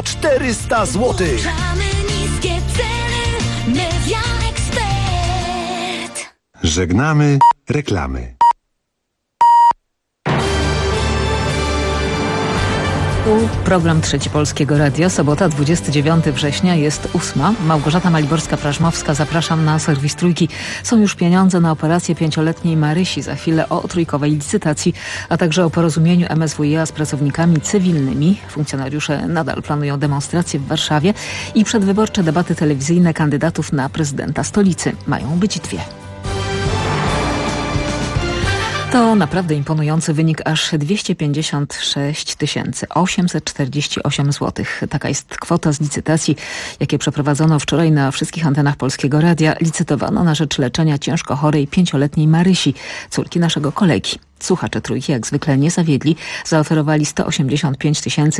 400 zł. Niskie ceny, Media Expert. Żegnamy reklamy. Program Trzeci Polskiego Radia. Sobota, 29 września, jest 8. Małgorzata Maliborska-Prażmowska. Zapraszam na serwis Trójki. Są już pieniądze na operację 5-letniej Marysi. Za chwilę o trójkowej licytacji, a także o porozumieniu MSWiA z pracownikami cywilnymi. Funkcjonariusze nadal planują demonstracje w Warszawie i przedwyborcze debaty telewizyjne kandydatów na prezydenta stolicy. Mają być 2. To naprawdę imponujący wynik, aż 256 848 zł. Taka jest kwota z licytacji, jakie przeprowadzono wczoraj na wszystkich antenach Polskiego Radia. Licytowano na rzecz leczenia ciężko chorej 5-letniej Marysi, córki naszego kolegi. Słuchacze Trójki jak zwykle nie zawiedli. Zaoferowali 185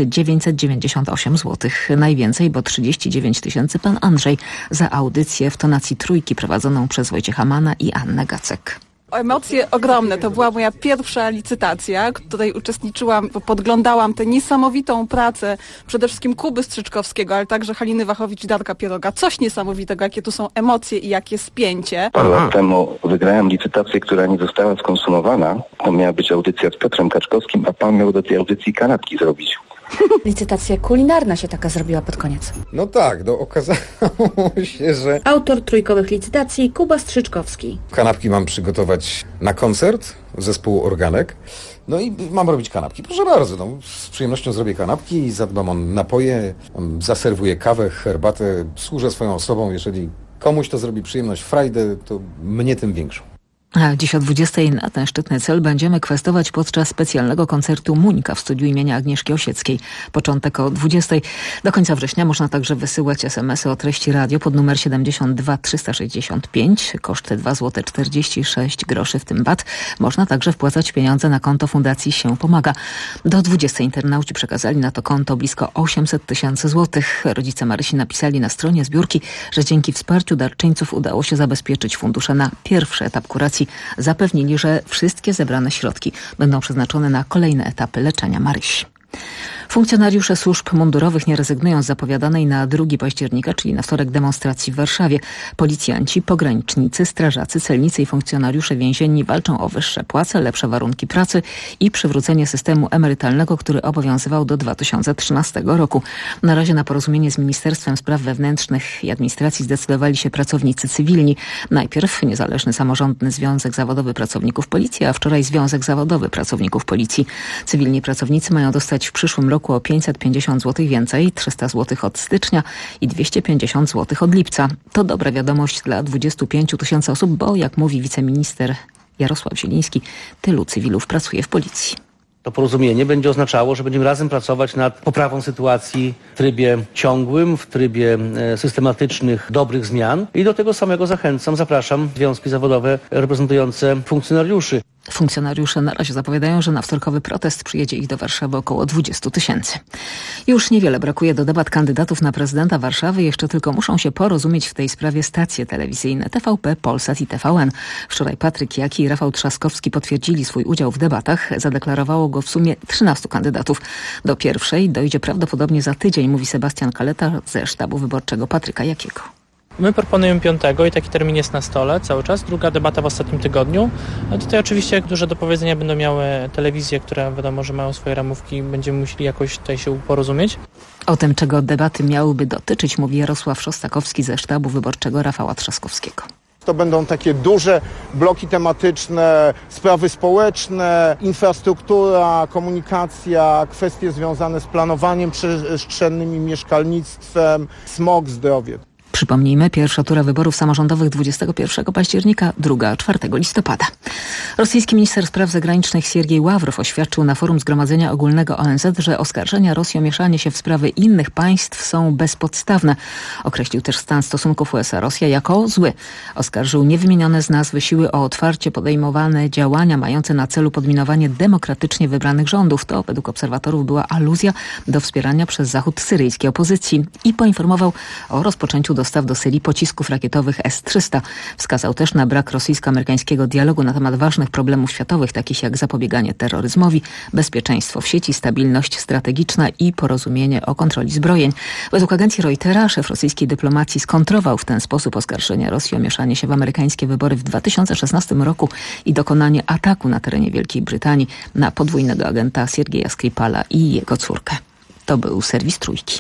998 zł. Najwięcej, bo 39 000 pan Andrzej za audycję w tonacji Trójki prowadzoną przez Wojciecha Mana i Annę Gacek. Emocje ogromne. To była moja pierwsza licytacja, w której uczestniczyłam, podglądałam tę niesamowitą pracę przede wszystkim Kuby Strzyczkowskiego, ale także Haliny Wachowicz i Darka Pieroga. Coś niesamowitego, jakie tu są emocje i jakie spięcie. Parę lat temu wygrałem licytację, która nie została skonsumowana. To miała być audycja z Piotrem Kaczkowskim, a pan miał do tej audycji kanapki zrobić. Licytacja kulinarna się taka zrobiła pod koniec. No tak, okazało się, że... Autor trójkowych licytacji Kuba Strzyczkowski. Kanapki mam przygotować na koncert zespołu Organek. No i mam robić kanapki. Proszę bardzo, z przyjemnością zrobię kanapki i zadbam o napoje, zaserwuję kawę, herbatę, służę swoją osobą. Jeżeli komuś to zrobi przyjemność, frajdę, to mnie tym większą. A dziś o 20 na ten szczytny cel będziemy kwestować podczas specjalnego koncertu Muńka w studiu imienia Agnieszki Osieckiej. Początek o 20. Do końca września można także wysyłać SMS-y o treści radio pod numer 72 365. Koszt 2 zł 46 groszy, w tym VAT. Można także wpłacać pieniądze na konto Fundacji Się Pomaga. Do 20 internauci przekazali na to konto blisko 800 000 złotych. Rodzice Marysi napisali na stronie zbiórki, że dzięki wsparciu darczyńców udało się zabezpieczyć fundusze na pierwszy etap kuracji. Zapewnili, że wszystkie zebrane środki będą przeznaczone na kolejne etapy leczenia Marysi. Funkcjonariusze służb mundurowych nie rezygnują z zapowiadanej na 2 października, czyli na wtorek, demonstracji w Warszawie. Policjanci, pogranicznicy, strażacy, celnicy i funkcjonariusze więzienni walczą o wyższe płace, lepsze warunki pracy i przywrócenie systemu emerytalnego, który obowiązywał do 2013 roku. Na razie na porozumienie z Ministerstwem Spraw Wewnętrznych i Administracji zdecydowali się pracownicy cywilni. Najpierw Niezależny Samorządny Związek Zawodowy Pracowników Policji, a wczoraj Związek Zawodowy Pracowników Policji. Cywilni pracownicy mają dostać w przyszłym roku o 550 zł więcej, 300 zł od stycznia i 250 zł od lipca. To dobra wiadomość dla 25 000 osób, bo jak mówi wiceminister Jarosław Zieliński, tylu cywilów pracuje w policji. To porozumienie będzie oznaczało, że będziemy razem pracować nad poprawą sytuacji w trybie ciągłym, w trybie systematycznych, dobrych zmian i do tego samego zapraszam związki zawodowe reprezentujące funkcjonariuszy. Funkcjonariusze na razie zapowiadają, że na wtorkowy protest przyjedzie ich do Warszawy około 20 000. Już niewiele brakuje do debat kandydatów na prezydenta Warszawy. Jeszcze tylko muszą się porozumieć w tej sprawie stacje telewizyjne TVP, Polsat i TVN. Wczoraj Patryk Jaki i Rafał Trzaskowski potwierdzili swój udział w debatach. Zadeklarowało go w sumie 13 kandydatów. Do pierwszej dojdzie prawdopodobnie za tydzień, mówi Sebastian Kaleta ze sztabu wyborczego Patryka Jakiego. My proponujemy 5 i taki termin jest na stole cały czas. Druga debata w ostatnim tygodniu. A tutaj oczywiście duże do powiedzenia będą miały telewizje, które wiadomo, że mają swoje ramówki. Będziemy musieli jakoś tutaj się porozumieć. O tym, czego debaty miałyby dotyczyć, mówi Jarosław Szostakowski ze sztabu wyborczego Rafała Trzaskowskiego. To będą takie duże bloki tematyczne, sprawy społeczne, infrastruktura, komunikacja, kwestie związane z planowaniem przestrzennym i mieszkalnictwem, smog, zdrowie. Przypomnijmy, pierwsza tura wyborów samorządowych 21 października, druga 4 listopada. Rosyjski minister spraw zagranicznych Siergiej Ławrow oświadczył na forum Zgromadzenia Ogólnego ONZ, że oskarżenia Rosji o mieszanie się w sprawy innych państw są bezpodstawne. Określił też stan stosunków USA-Rosja jako zły. Oskarżył niewymienione z nazwy siły o otwarcie podejmowane działania mające na celu podminowanie demokratycznie wybranych rządów. To według obserwatorów była aluzja do wspierania przez Zachód syryjskiej opozycji i poinformował o rozpoczęciu dostaw do Syrii pocisków rakietowych S-300. Wskazał też na brak rosyjsko-amerykańskiego dialogu na temat ważnych problemów światowych, takich jak zapobieganie terroryzmowi, bezpieczeństwo w sieci, stabilność strategiczna i porozumienie o kontroli zbrojeń. Według agencji Reutera szef rosyjskiej dyplomacji skontrował w ten sposób oskarżenia Rosji o mieszanie się w amerykańskie wybory w 2016 roku i dokonanie ataku na terenie Wielkiej Brytanii na podwójnego agenta Siergieja Skripala i jego córkę. To był serwis Trójki.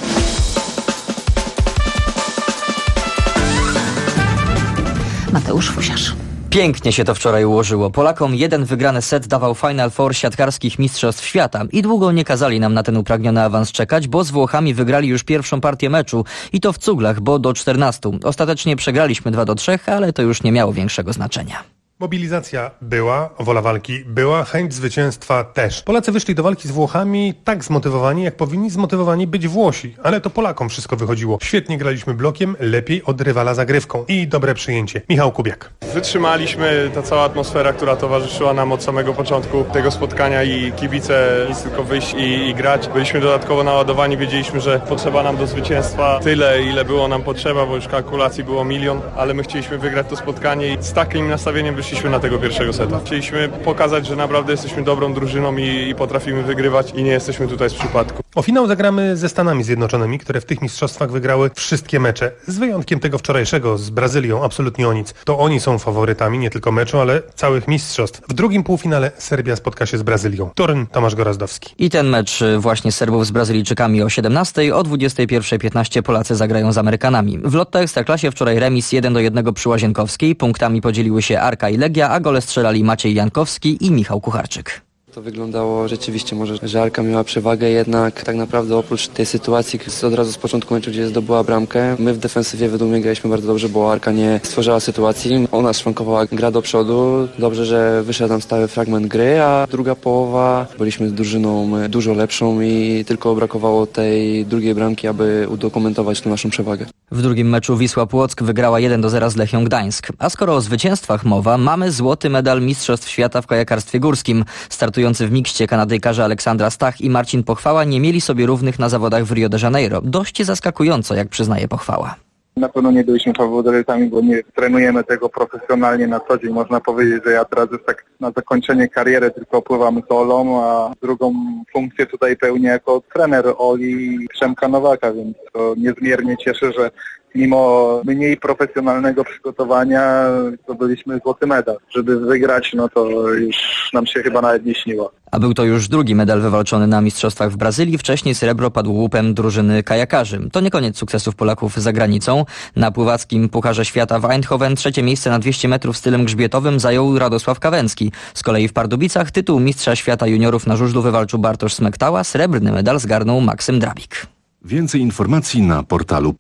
Mateusz Fusiarz. Pięknie się to wczoraj ułożyło. Polakom jeden wygrany set dawał Final Four siatkarskich mistrzostw świata i długo nie kazali nam na ten upragniony awans czekać, bo z Włochami wygrali już pierwszą partię meczu i to w cuglach, bo do 14. Ostatecznie przegraliśmy 2-3, ale to już nie miało większego znaczenia. Mobilizacja była, wola walki była, chęć zwycięstwa też. Polacy wyszli do walki z Włochami tak zmotywowani, jak powinni zmotywowani być Włosi. Ale to Polakom wszystko wychodziło. Świetnie graliśmy blokiem, lepiej od rywala zagrywką. I dobre przyjęcie. Michał Kubiak. Wytrzymaliśmy, ta cała atmosfera, która towarzyszyła nam od samego początku tego spotkania i kibice, nic tylko wyjść i grać. Byliśmy dodatkowo naładowani, wiedzieliśmy, że potrzeba nam do zwycięstwa tyle, ile było nam potrzeba, bo już kalkulacji było 1 000 000, ale my chcieliśmy wygrać to spotkanie i z takim nastawieniem wyszliśmy na tego pierwszego seta. Chcieliśmy pokazać, że naprawdę jesteśmy dobrą drużyną i potrafimy wygrywać i nie jesteśmy tutaj z przypadku. O finał zagramy ze Stanami Zjednoczonymi, które w tych mistrzostwach wygrały wszystkie mecze. Z wyjątkiem tego wczorajszego z Brazylią, absolutnie o nic. To oni są faworytami nie tylko meczu, ale całych mistrzostw. W drugim półfinale Serbia spotka się z Brazylią. Toryn, Tomasz Gorazdowski. I ten mecz właśnie Serbów z Brazylijczykami o 17:00, o 21:15 Polacy zagrają z Amerykanami. W Lotto Ekstraklasie wczoraj remis 1-1 przy Łazienkowskiej. Punktami podzieliły się Arka i Legia, a gole strzelali Maciej Jankowski i Michał Kucharczyk. To wyglądało rzeczywiście może, że Arka miała przewagę, jednak tak naprawdę oprócz tej sytuacji od razu z początku meczu, gdzie zdobyła bramkę, my w defensywie według mnie graliśmy bardzo dobrze, bo Arka nie stworzyła sytuacji. Ona szwankowała gra do przodu. Dobrze, że wyszedł nam stały fragment gry, a druga połowa byliśmy drużyną dużo lepszą i tylko brakowało tej drugiej bramki, aby udokumentować tę naszą przewagę. W drugim meczu Wisła Płock wygrała 1-0 z Lechią Gdańsk. A skoro o zwycięstwach mowa, mamy złoty medal Mistrzostw Świata w kajakarstwie górskim. Startujący w mikście Kanadyjkarze Aleksandra Stach i Marcin Pochwała nie mieli sobie równych na zawodach w Rio de Janeiro. Dość zaskakująco, jak przyznaje Pochwała. Na pewno nie byliśmy faworytami, bo nie trenujemy tego profesjonalnie na co dzień. Można powiedzieć, że ja teraz już tak na zakończenie kariery tylko pływam solą, a drugą funkcję tutaj pełnię jako trener Oli Przemka Nowaka, więc to niezmiernie cieszy, że mimo mniej profesjonalnego przygotowania zdobyliśmy złoty medal. Żeby wygrać, no to już nam się chyba nawet nie śniło. A był to już drugi medal wywalczony na mistrzostwach w Brazylii. Wcześniej srebro padło łupem drużyny kajakarzy. To nie koniec sukcesów Polaków za granicą. Na pływackim Pucharze Świata w Eindhoven 3. miejsce na 200 metrów stylem grzbietowym zajął Radosław Kawęcki. Z kolei w Pardubicach tytuł mistrza świata juniorów na żużlu wywalczył Bartosz Smektała. Srebrny medal zgarnął Maksym Drabik. Więcej informacji na portalu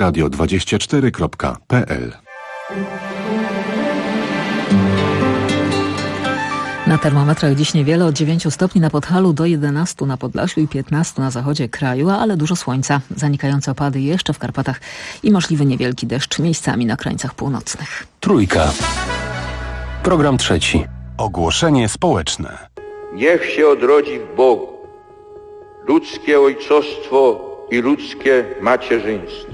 polskieradio24.pl. Na termometrach dziś niewiele, od 9 stopni na Podhalu do 11 na Podlasiu i 15 na zachodzie kraju, ale dużo słońca. Zanikające opady jeszcze w Karpatach i możliwy niewielki deszcz miejscami na krańcach północnych. Trójka. Program trzeci. Ogłoszenie społeczne. Niech się odrodzi w Bogu ludzkie ojcostwo i ludzkie macierzyństwo.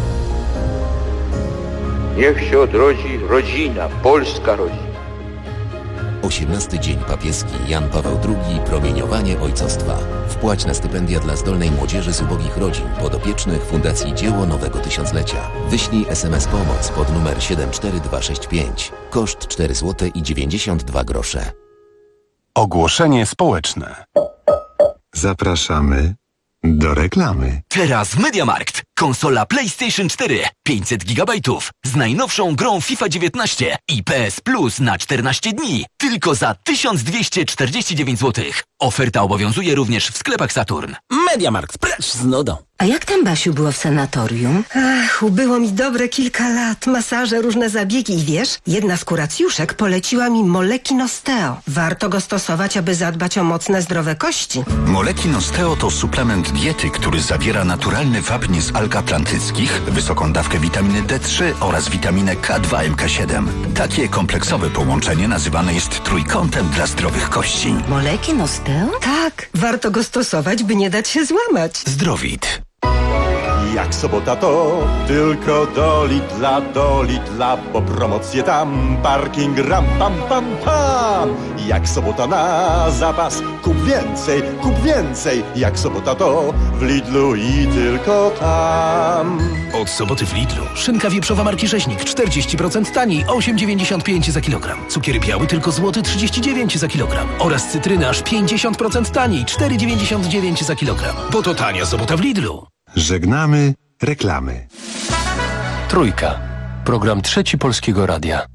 Niech się odrodzi rodzina, polska rodzina. 18. Dzień Papieski Jan Paweł II. Promieniowanie ojcostwa. Wpłać na stypendia dla zdolnej młodzieży z ubogich rodzin podopiecznych Fundacji Dzieło Nowego Tysiąclecia. Wyślij SMS pomoc pod numer 74265. Koszt 4,92 zł. Ogłoszenie społeczne. Zapraszamy do reklamy. Teraz w MediaMarkt. Konsola PlayStation 4 500 GB z najnowszą grą FIFA 19 i PS Plus na 14 dni tylko za 1249 zł. Oferta obowiązuje również w sklepach Saturn. MediaMarkt, precz z nudą. A jak tam, Basiu, było w sanatorium? Ach, ubyło mi dobre kilka lat. Masaże, różne zabiegi i wiesz, jedna z kuracjuszek poleciła mi Moleki Nosteo. Warto go stosować, aby zadbać o mocne, zdrowe kości. Moleki Nosteo to suplement diety, który zawiera naturalny wapń z alg atlantyckich, wysoką dawkę witaminy D3 oraz witaminę K2 MK7. Takie kompleksowe połączenie nazywane jest trójkątem dla zdrowych kości. Moleki Nosteo? Tak, warto go stosować, by nie dać się złamać. Zdrowit. Jak sobota to tylko do Lidla, bo promocje tam, parking ram pam pam pam. Jak sobota na zapas, kup więcej. Jak sobota to w Lidlu i tylko tam. Od soboty w Lidlu szynka wieprzowa marki Rzeźnik 40% taniej, 8,95 za kilogram. Cukier biały tylko złoty 39 za kilogram. Oraz cytryny aż 50% taniej, 4,99 za kilogram. Bo to tania sobota w Lidlu. Żegnamy reklamy. Trójka. Program Trzeci Polskiego Radia.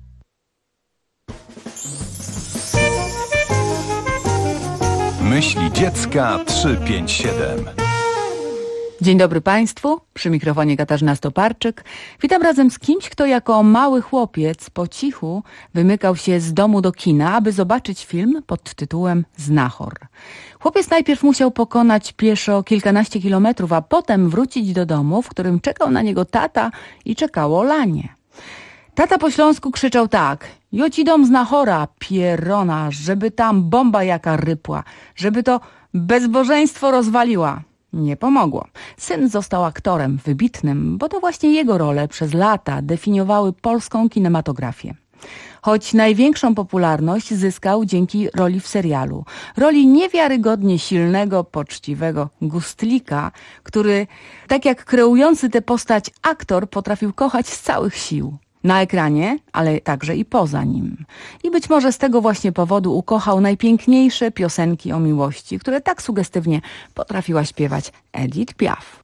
Myśli dziecka 357. Dzień dobry Państwu, przy mikrofonie Katarzyna Stoparczyk. Witam razem z kimś, kto jako mały chłopiec po cichu wymykał się z domu do kina, aby zobaczyć film pod tytułem Znachor. Chłopiec najpierw musiał pokonać pieszo kilkanaście kilometrów, a potem wrócić do domu, w którym czekał na niego tata i czekało lanie. Tata po śląsku krzyczał tak: jo ci dom znachora, pierona, żeby tam bomba jaka rypła, żeby to bezbożeństwo rozwaliła. Nie pomogło. Syn został aktorem wybitnym, bo to właśnie jego role przez lata definiowały polską kinematografię. Choć największą popularność zyskał dzięki roli w serialu. Roli niewiarygodnie silnego, poczciwego gustlika, który, tak jak kreujący tę postać aktor, potrafił kochać z całych sił. Na ekranie, ale także i poza nim. I być może z tego właśnie powodu ukochał najpiękniejsze piosenki o miłości, które tak sugestywnie potrafiła śpiewać Edith Piaf.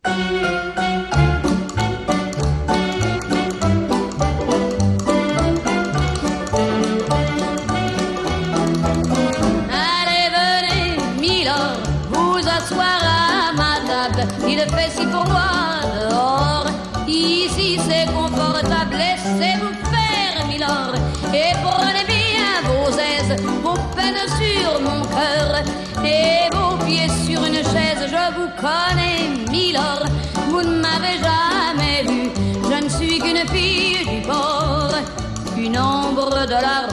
Allez, venez, milord, vous asseoir à ma table. Il fait si pour moi dehors. Ici c'est confortable, laissez-vous faire, milord. Et prenez bien vos aises, vos peines sur mon cœur. Et vos pieds sur une chaise, je vous connais, milord. Vous ne m'avez jamais vu, je ne suis qu'une fille du port, une ombre de la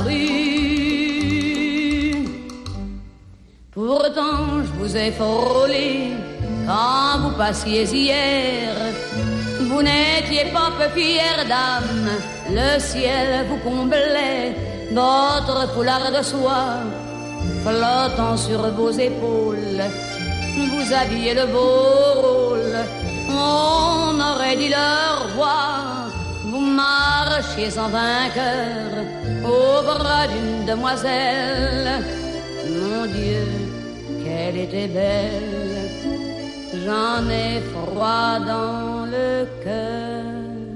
rue. Pourtant je vous ai frôlé quand vous passiez hier. Vous n'étiez pas peu fière d'âme, le ciel vous comblait, votre foulard de soie flottant sur vos épaules, vous aviez de beaux rôles, on aurait dit le roi, vous marchiez en vainqueur au bras d'une demoiselle. Mon Dieu, qu'elle était belle, j'en ai froid dans le cœur.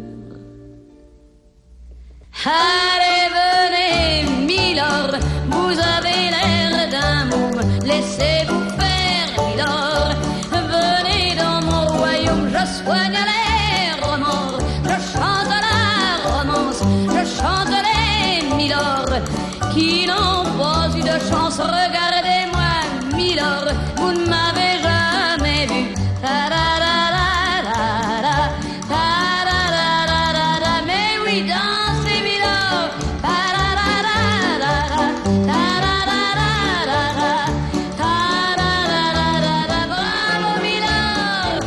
Allez, venez, milord, vous avez l'air d'un môme, laissez-vous faire, milord. Venez dans mon royaume, je soigne les remords, je chante la romance, je chante les milords qui n'ont pas eu de chance. Regardez-moi, milord, vous ne m'avez jamais vu. Mais oui, dansez, milord. Bravo, milord.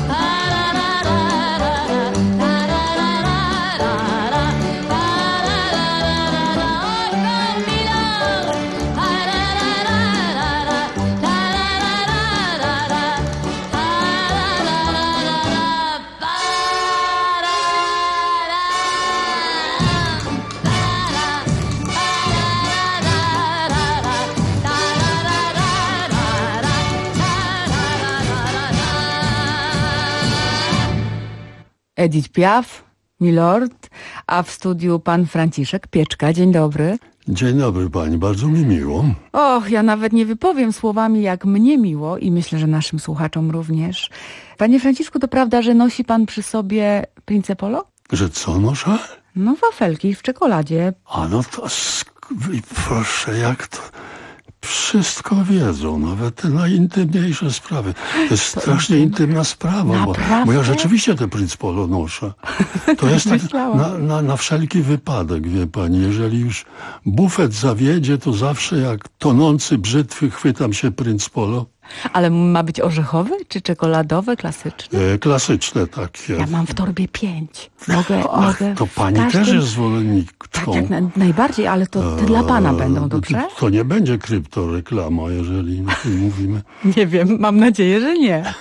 Edith Piaf, milord, a w studiu pan Franciszek Pieczka. Dzień dobry. Dzień dobry pani, bardzo mi miło. Och, ja nawet nie wypowiem słowami, jak mnie miło i myślę, że naszym słuchaczom również. Panie Franciszku, to prawda, że nosi pan przy sobie Prince Polo? Że co noszę? No wafelki w czekoladzie. A no to proszę, jak to... Wszystko wiedzą, nawet te najintymniejsze sprawy. To jest strasznie intymna sprawa, bo ja rzeczywiście te Prince Polo noszę. To jest tak na wszelki wypadek, wie pani. Jeżeli już bufet zawiedzie, to zawsze jak tonący brzytwy chwytam się Prince Polo. Ale ma być orzechowy czy czekoladowy, klasyczny? Klasyczne takie. Ja mam w torbie 5. Mogę to pani każdym... też jest zwolenniczką. Tak, najbardziej, ale to te dla pana będą, dobrze? To nie będzie kryptoreklama, jeżeli o tym mówimy. Nie wiem, mam nadzieję, że nie.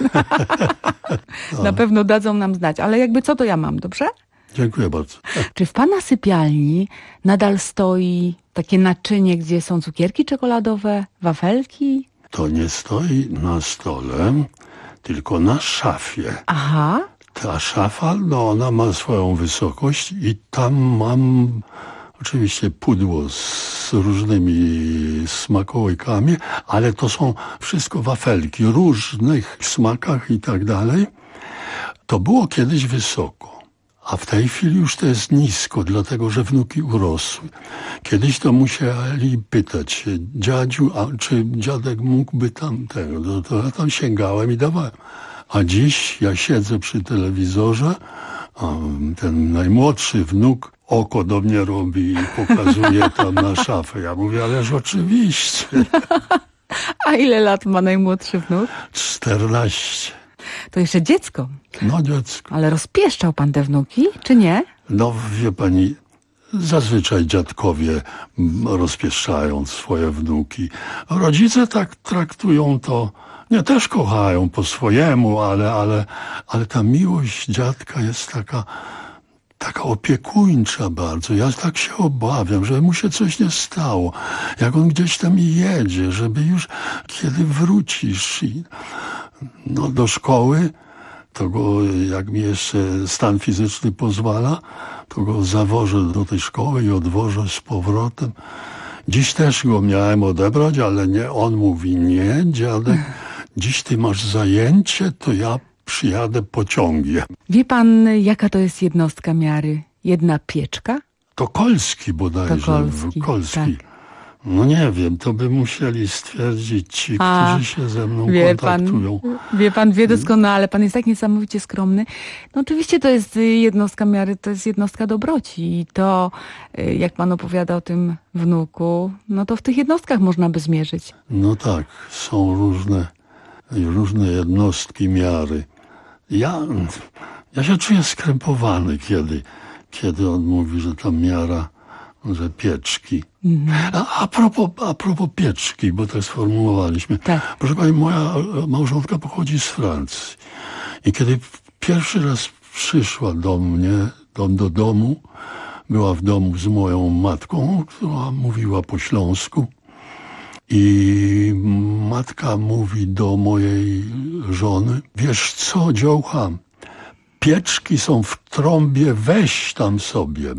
Na pewno dadzą nam znać, ale jakby co to ja mam, dobrze? Dziękuję bardzo. Czy w pana sypialni nadal stoi takie naczynie, gdzie są cukierki czekoladowe, wafelki? To nie stoi na stole, tylko na szafie. Aha. Ta szafa, ona ma swoją wysokość i tam mam oczywiście pudło z różnymi smakołykami, ale to są wszystko wafelki, różnych smakach i tak dalej. To było kiedyś wysoko. A w tej chwili już to jest nisko, dlatego że wnuki urosły. Kiedyś to musieli pytać się, dziadziu, czy dziadek mógłby tamtego. To ja tam sięgałem i dawałem. A dziś ja siedzę przy telewizorze, a ten najmłodszy wnuk oko do mnie robi i pokazuje tam na szafę. Ja mówię, ależ oczywiście. A ile lat ma najmłodszy wnuk? 14. To jeszcze dziecko. No dziecko. Ale rozpieszczał pan te wnuki, czy nie? No wie pani, zazwyczaj dziadkowie rozpieszczają swoje wnuki. Rodzice tak traktują to, nie, też kochają po swojemu, ale ta miłość dziadka jest taka opiekuńcza bardzo. Ja tak się obawiam, żeby mu się coś nie stało. Jak on gdzieś tam jedzie, żeby już kiedy wrócisz do szkoły, to go, jak mi jeszcze stan fizyczny pozwala, to go zawożę do tej szkoły i odwożę z powrotem. Dziś też go miałem odebrać, ale nie, on mówi, nie, dziadek, dziś ty masz zajęcie, to ja przyjadę pociągiem. Wie pan, jaka to jest jednostka miary? Jedna pieczka? To kolski bodajże. To kolski. Tak. No nie wiem, to by musieli stwierdzić ci, którzy się ze mną kontaktują. Wie pan doskonale, pan jest tak niesamowicie skromny. No oczywiście to jest jednostka miary, to jest jednostka dobroci i to, jak pan opowiada o tym wnuku, no to w tych jednostkach można by zmierzyć. No tak, są różne jednostki miary. Ja się czuję skrępowany, kiedy on mówi, że ta miara, że pieczki. A propos pieczki, bo tak sformułowaliśmy. Tak. Proszę pani, moja małżonka pochodzi z Francji. I kiedy pierwszy raz przyszła do mnie, do domu, była w domu z moją matką, która mówiła po śląsku. I matka mówi do mojej żony, wiesz co, dziołcha, pieczki są w trąbie, weź tam sobie.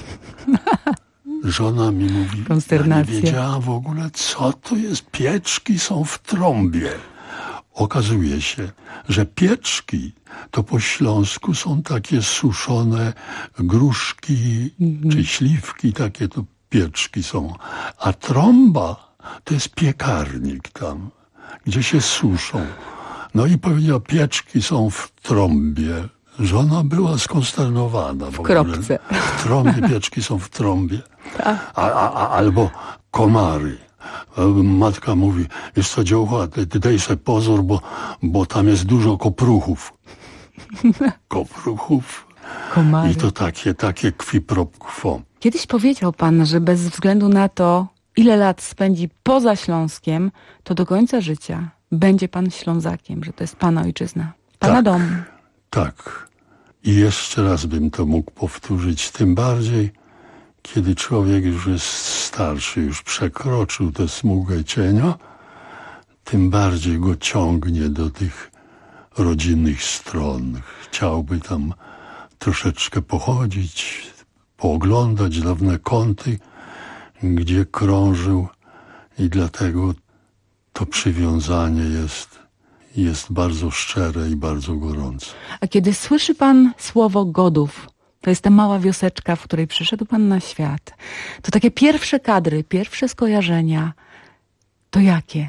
Żona mi mówi, ja nie wiedziała w ogóle, co to jest, pieczki są w trąbie. Okazuje się, że pieczki to po śląsku są takie suszone gruszki czy śliwki, takie to pieczki są. A trąba to jest piekarnik tam, gdzie się suszą. No i powiedział, pieczki są w trąbie. Żona była skonsternowana. W kropce. W trąbie, pieczki są w trąbie. Albo komary. Matka mówi, wiesz co, dziołcha, ty daj sobie pozór, bo tam jest dużo kopruchów. Kopruchów. Komary. I to takie qui pro quo. Kiedyś powiedział pan, że bez względu na to, ile lat spędzi poza Śląskiem, to do końca życia będzie pan Ślązakiem, że to jest pana ojczyzna, pana dom. Tak. I jeszcze raz bym to mógł powtórzyć, tym bardziej, kiedy człowiek już jest starszy, już przekroczył tę smugę cienia, tym bardziej go ciągnie do tych rodzinnych stron. Chciałby tam troszeczkę pochodzić, pooglądać dawne kąty, gdzie krążył i dlatego to przywiązanie jest bardzo szczere i bardzo gorące. A kiedy słyszy pan słowo Godów, to jest ta mała wioseczka, w której przyszedł pan na świat, to takie pierwsze kadry, pierwsze skojarzenia, to jakie?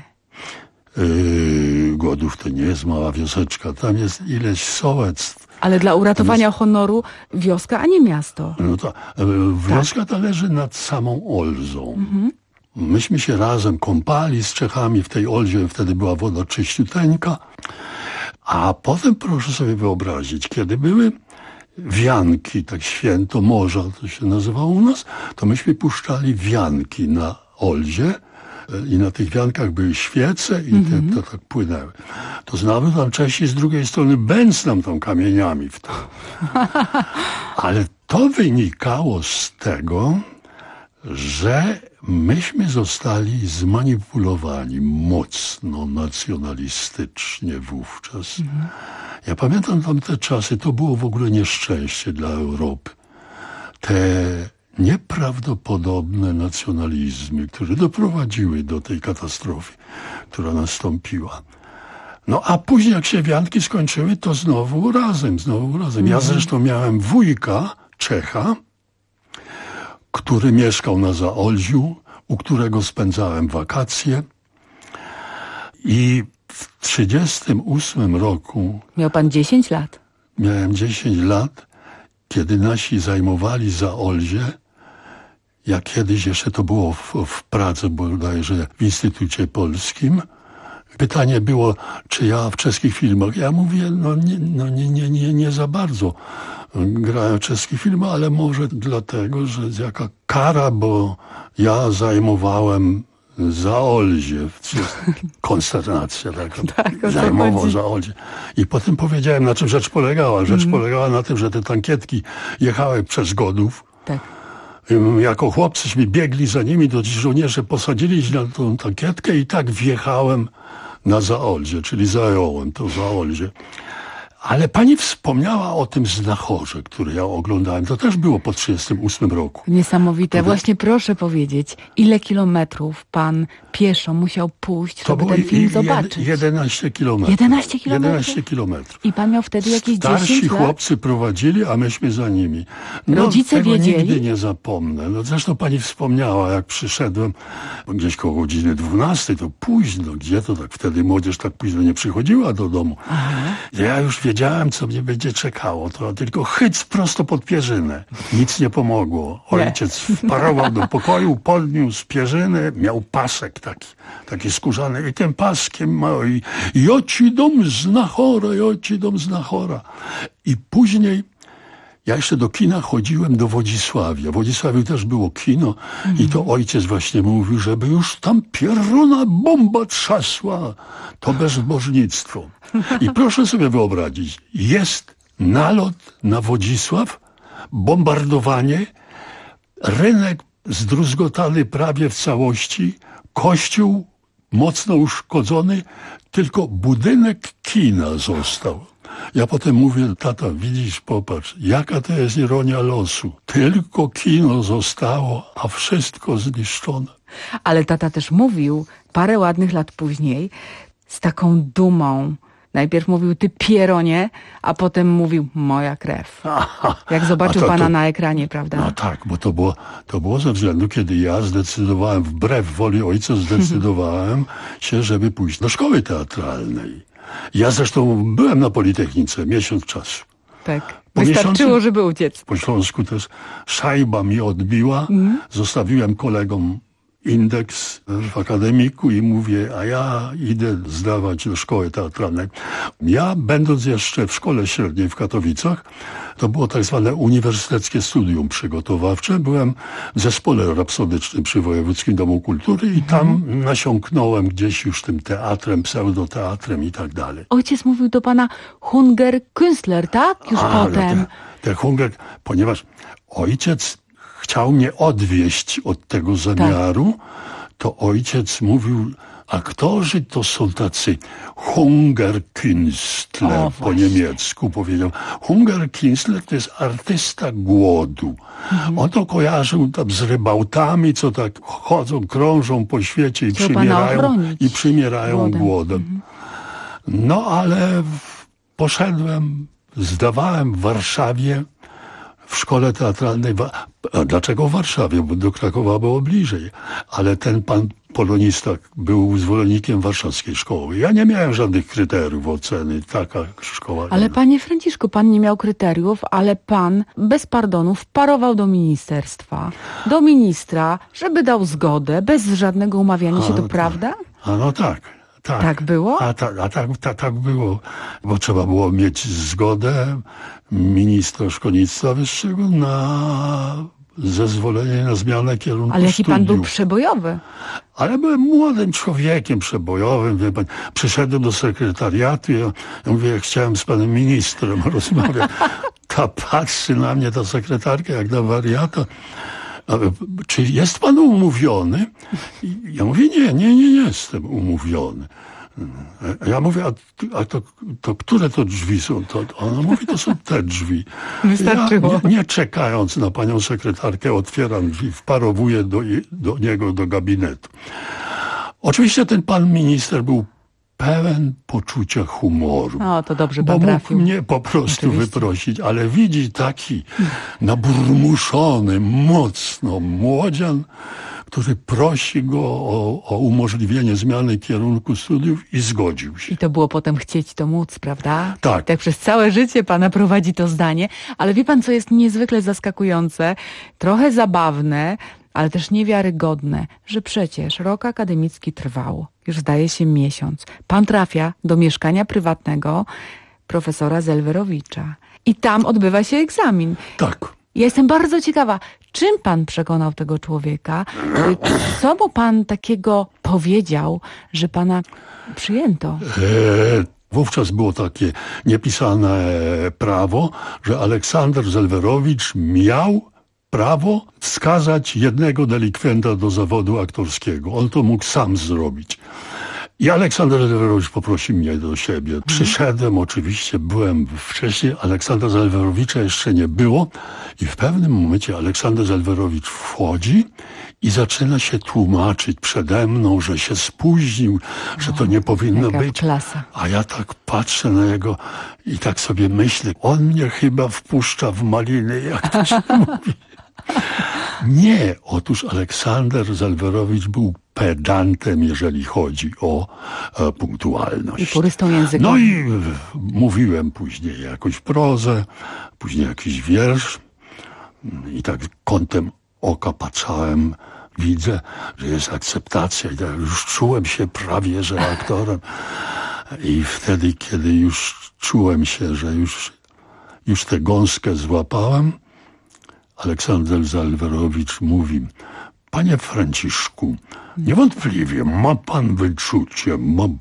Godów to nie jest mała wioseczka, tam jest ileś sołectw. Ale dla uratowania honoru wioska, a nie miasto. No to wioska ta leży nad samą Olzą. Myśmy się razem kąpali z Czechami w tej Olzie, wtedy była woda czyściuteńka. A potem proszę sobie wyobrazić, kiedy były wianki, tak święto morza, to się nazywało u nas, to myśmy puszczali wianki na Olzie i na tych wiankach były świece i te tak płynęły. To znowu tam Czesi z drugiej strony bęc nam tam kamieniami w to. Ale to wynikało z tego, że myśmy zostali zmanipulowani mocno nacjonalistycznie wówczas. Ja pamiętam tamte czasy, to było w ogóle nieszczęście dla Europy. Te nieprawdopodobne nacjonalizmy, które doprowadziły do tej katastrofy, która nastąpiła. No a później jak się wianki skończyły, to znowu razem. Ja zresztą miałem wujka, Czecha, który mieszkał na Zaolziu, u którego spędzałem wakacje. I w 1938 roku... Miał pan 10 lat? Miałem 10 lat, kiedy nasi zajmowali Zaolzie. Ja kiedyś, jeszcze to było w Pradze bodajże, w Instytucie Polskim. Pytanie było, czy ja w czeskich filmach. Ja mówię, nie za bardzo grałem w czeskich filmach, ale może dlatego, że jaka kara, bo ja zajmowałem Zaolzie. Konsternacja taka. Zajmował Zaolzie. I potem powiedziałem, na czym rzecz polegała. Rzecz polegała na tym, że te tankietki jechały przez Godów. Tak. Jako chłopcyśmy biegli za nimi, to ci żołnierze posadzili na tą tankietkę i tak wjechałem na Zaolzie, czyli zająłem to Zaolzie. Ale pani wspomniała o tym Znachorze, który ja oglądałem. To też było po 1938 roku. Niesamowite. Właśnie proszę powiedzieć, ile kilometrów pan pieszo musiał pójść, żeby ten film zobaczyć? 11 kilometrów. 11 kilometrów? 11 kilometrów. I pan miał wtedy jakieś 10 lat? Starsi chłopcy prowadzili, a myśmy za nimi. Rodzice tego wiedzieli? Nigdy nie zapomnę. Zresztą pani wspomniała, jak przyszedłem gdzieś koło godziny 12, to późno. Gdzie to tak? Wtedy młodzież tak późno nie przychodziła do domu. Aha. Ja już wiedziałem, co mnie będzie czekało. To tylko chyc prosto pod pierzynę. Nic nie pomogło. Ojciec wparował do pokoju, podniósł pierzynę, miał pasek taki skórzany i tym paskiem mał i joci dom Znachora. I później ja jeszcze do kina chodziłem do Wodzisławia. W Wodzisławiu też było kino i to ojciec właśnie mówił, żeby już tam pieruna bomba trzasła. To bezbożnictwo. I proszę sobie wyobrazić, jest nalot na Wodzisław, bombardowanie, rynek zdruzgotany prawie w całości, kościół mocno uszkodzony, tylko budynek kina został. Ja potem mówię, tata, widzisz, popatrz, jaka to jest ironia losu. Tylko kino zostało, a wszystko zniszczone. Ale tata też mówił parę ładnych lat później z taką dumą. Najpierw mówił, ty pieronie, a potem mówił, moja krew. Jak zobaczył pana na ekranie, prawda? No tak, bo to było ze względu, kiedy ja zdecydowałem, wbrew woli ojca, zdecydowałem się, żeby pójść do szkoły teatralnej. Ja zresztą byłem na Politechnice miesiąc czasu. Tak, wystarczyło, żeby uciec. Po Śląsku też szajba mi odbiła. Zostawiłem kolegom indeks w akademiku i mówię, a ja idę zdawać do szkoły teatralnej. Ja, będąc jeszcze w szkole średniej w Katowicach, to było tak zwane uniwersyteckie studium przygotowawcze. Byłem w zespole rapsodycznym przy Wojewódzkim Domu Kultury i tam nasiąknąłem gdzieś już tym teatrem, pseudoteatrem i tak dalej. Ojciec mówił do pana Hunger Künstler, tak? Już potem. No te Hunger, ponieważ ojciec chciał mnie odwieść od tego zamiaru, to ojciec mówił, aktorzy to są tacy Hungerkünstler, po niemiecku powiedział. Hungerkünstler to jest artysta głodu. On to kojarzył tam z rybałtami, co tak chodzą, krążą po świecie i przymierają głodem. No ale poszedłem, zdawałem w Warszawie, w szkole teatralnej. A dlaczego w Warszawie? Bo do Krakowa było bliżej. Ale ten pan polonista, był zwolennikiem warszawskiej szkoły. Ja nie miałem żadnych kryteriów oceny, taka szkoła. Ale panie Franciszku, pan nie miał kryteriów, ale pan bez pardonu wparował do ministerstwa, do ministra, żeby dał zgodę, bez żadnego umawiania się, to prawda? No tak. Tak było? Tak było, bo trzeba było mieć zgodę ministra szkolnictwa wyższego na zezwolenie na zmianę kierunku Ale jaki studiów. pan był przebojowy. Ale byłem młodym człowiekiem przebojowym, wie pan. Przyszedłem do sekretariatu, ja mówię, ja chciałem z panem ministrem rozmawiać. Ta patrzy na mnie, ta sekretarka, jak na wariata. Czy jest pan umówiony? Ja mówię, nie jestem umówiony. Ja mówię, a to które to drzwi są? Ona mówi, to są te drzwi. Wystarczyło. Ja nie czekając na panią sekretarkę, otwieram drzwi, wparowuję do niego, do gabinetu. Oczywiście ten pan minister był pełen poczucia humoru. O, to dobrze bo pan mógł trafił. mnie po prostu wyprosić, ale widzi taki naburmuszony, mocno młodzian, który prosi go o umożliwienie zmiany kierunku studiów i zgodził się. I to było potem chcieć to móc, prawda? Tak. Tak przez całe życie pana prowadzi to zdanie. Ale wie pan, co jest niezwykle zaskakujące, trochę zabawne, ale też niewiarygodne, że przecież rok akademicki trwał. Już zdaje się miesiąc. Pan trafia do mieszkania prywatnego profesora Zelwerowicza. I tam odbywa się egzamin. Tak. Ja jestem bardzo ciekawa, czym pan przekonał tego człowieka? Co mu pan takiego powiedział, że pana przyjęto? Wówczas było takie niepisane prawo, że Aleksander Zelwerowicz miał prawo wskazać jednego delikwenta do zawodu aktorskiego. On to mógł sam zrobić. I Aleksander Zelwerowicz poprosił mnie do siebie. Przyszedłem, oczywiście byłem wcześniej, Aleksandra Zelwerowicza jeszcze nie było i w pewnym momencie Aleksander Zelwerowicz wchodzi i zaczyna się tłumaczyć przede mną, że się spóźnił, że to nie powinno być. Klasa. A ja tak patrzę na niego i tak sobie myślę, on mnie chyba wpuszcza w maliny, jak to się mówi. Nie, otóż Aleksander Zelwerowicz był pedantem, jeżeli chodzi o punktualność. I purystą języka. No i mówiłem później jakąś prozę, później jakiś wiersz i tak kątem oka patrzałem, widzę, że jest akceptacja i tak już czułem się prawie, że aktorem. I wtedy, kiedy już czułem się, że już tę gąskę złapałem, Aleksander Zelwerowicz mówi: panie Franciszku, niewątpliwie ma pan wyczucie,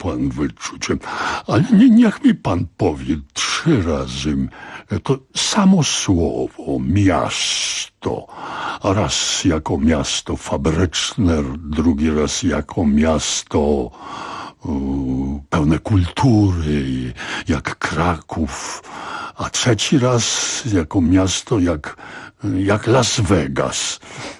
ale niech mi pan powie 3 razy to samo słowo miasto. Raz jako miasto fabryczne, drugi raz jako miasto pełne kultury, jak Kraków, a trzeci raz jako miasto jak Las Vegas.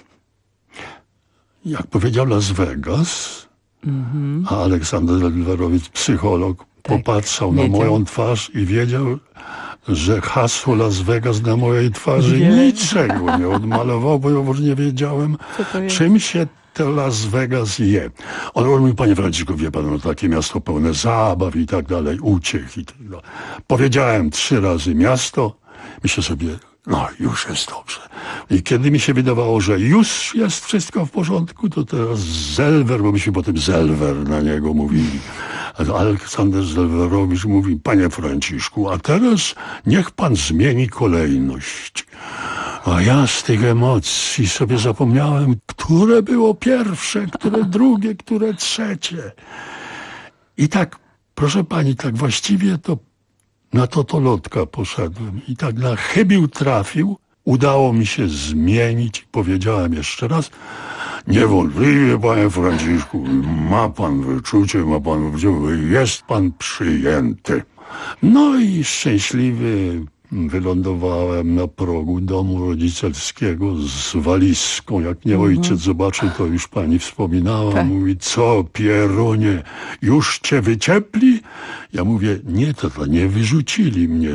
Jak powiedział Las Vegas, a Aleksander Zelwerowicz, psycholog, popatrzał na moją twarz i wiedział, że hasło Las Vegas na mojej twarzy niczego nie odmalował, bo ja już nie wiedziałem, czym się to Las Vegas je. On mówi: panie Franciszku, wie pan, no takie miasto pełne zabaw i tak dalej, uciech i tak dalej. Powiedziałem 3 razy miasto, myślę sobie, no już jest dobrze. I kiedy mi się wydawało, że już jest wszystko w porządku, to teraz Zelwer, bo myśmy potem Zelwer na niego mówili. Aleksander Zelwerowicz mówi: panie Franciszku, a teraz niech pan zmieni kolejność. A ja z tych emocji sobie zapomniałem, które było pierwsze, które drugie, które trzecie. I tak, proszę pani, tak właściwie to na totolotka poszedłem i tak na chybił trafił. Udało mi się zmienić. Powiedziałem jeszcze raz: niewątpliwie, panie Franciszku, ma pan wyczucie, jest pan przyjęty. No i szczęśliwy wylądowałem na progu domu rodzicielskiego z walizką. Jak mnie ojciec zobaczył, to już pani wspominała. Tak. Mówi: co, Pierunie, już cię wyciepli? Ja mówię: nie, to nie wyrzucili mnie.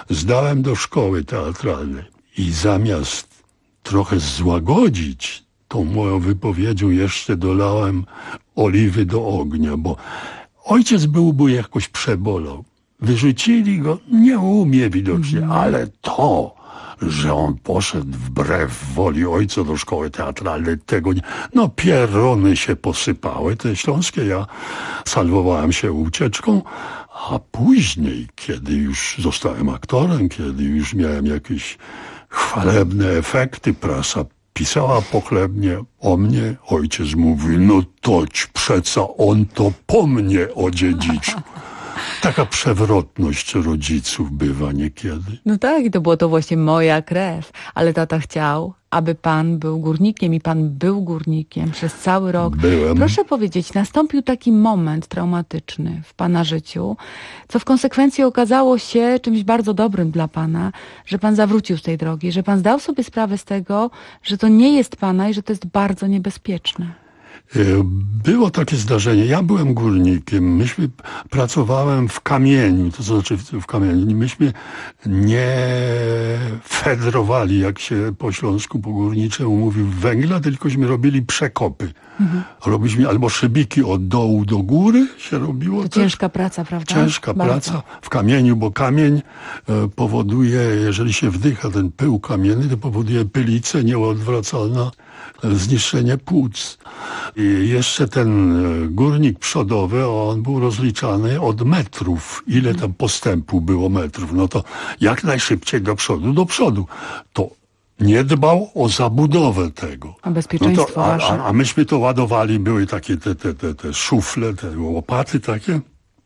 Zdałem do szkoły teatralnej. I zamiast trochę złagodzić tą moją wypowiedzią jeszcze dolałem oliwy do ognia, bo ojciec byłby jakoś przebolał. Wyrzucili go, nie umie widocznie, ale to, że on poszedł wbrew woli ojca do szkoły teatralnej, tego nie... No pierony się posypały, te śląskie, ja salwowałem się ucieczką, a później, kiedy już zostałem aktorem, kiedy już miałem jakieś chwalebne efekty, prasa pisała pochlebnie o mnie, ojciec mówił, no toć, przeca on to po mnie odziedziczył. Taka przewrotność rodziców bywa niekiedy. No tak, i to było to właśnie moja krew. Ale tata chciał, aby pan był górnikiem i pan był górnikiem przez cały rok. Byłem. Proszę powiedzieć, nastąpił taki moment traumatyczny w pana życiu, co w konsekwencji okazało się czymś bardzo dobrym dla pana, że pan zawrócił z tej drogi, że pan zdał sobie sprawę z tego, że to nie jest pana i że to jest bardzo niebezpieczne. Było takie zdarzenie. Ja byłem górnikiem. Pracowałem w kamieniu, to znaczy w kamieniu. Myśmy nie fedrowali, jak się po śląsku po górniczemu mówi, węgla, tylkośmy robili przekopy. Robiliśmy albo szybiki od dołu do góry się robiło. To ciężka praca, prawda? Ciężka praca w kamieniu, bo kamień powoduje, jeżeli się wdycha ten pył kamienny, to powoduje pylicę nieodwracalna, zniszczenie płuc. I jeszcze ten górnik przodowy, on był rozliczany od metrów. Ile tam postępu było metrów? No to jak najszybciej do przodu. To nie dbał o zabudowę tego. A bezpieczeństwo wasze. A myśmy to ładowali, były takie te szufle, te łopaty takie.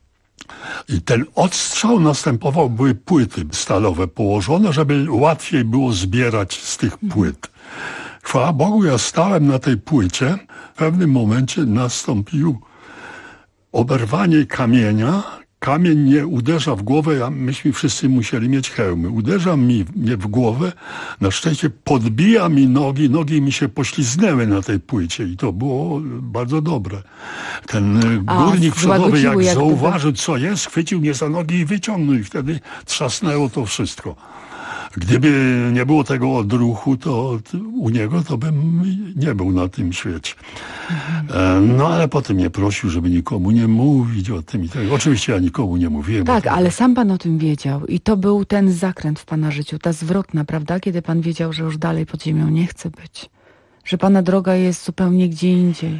I ten odstrzał następował, były płyty stalowe położone, żeby łatwiej było zbierać z tych płyt. Chwała Bogu, ja stałem na tej płycie. W pewnym momencie nastąpiło oberwanie kamienia. Kamień mnie uderza w głowę, myśmy wszyscy musieli mieć hełmy. Uderza mnie w głowę, na szczęście podbija mi nogi mi się pośliznęły na tej płycie i to było bardzo dobre. Ten górnik przodowy, jak zauważył, co jest, chwycił mnie za nogi i wyciągnął i wtedy trzasnęło to wszystko. Gdyby nie było tego odruchu, to u niego to bym nie był na tym świecie. No ale potem mnie prosił, żeby nikomu nie mówić o tym i tak. Oczywiście ja nikomu nie mówiłem. Tak, ale sam pan o tym wiedział i to był ten zakręt w pana życiu, ta zwrotna, prawda? Kiedy pan wiedział, że już dalej pod ziemią nie chce być. Że pana droga jest zupełnie gdzie indziej.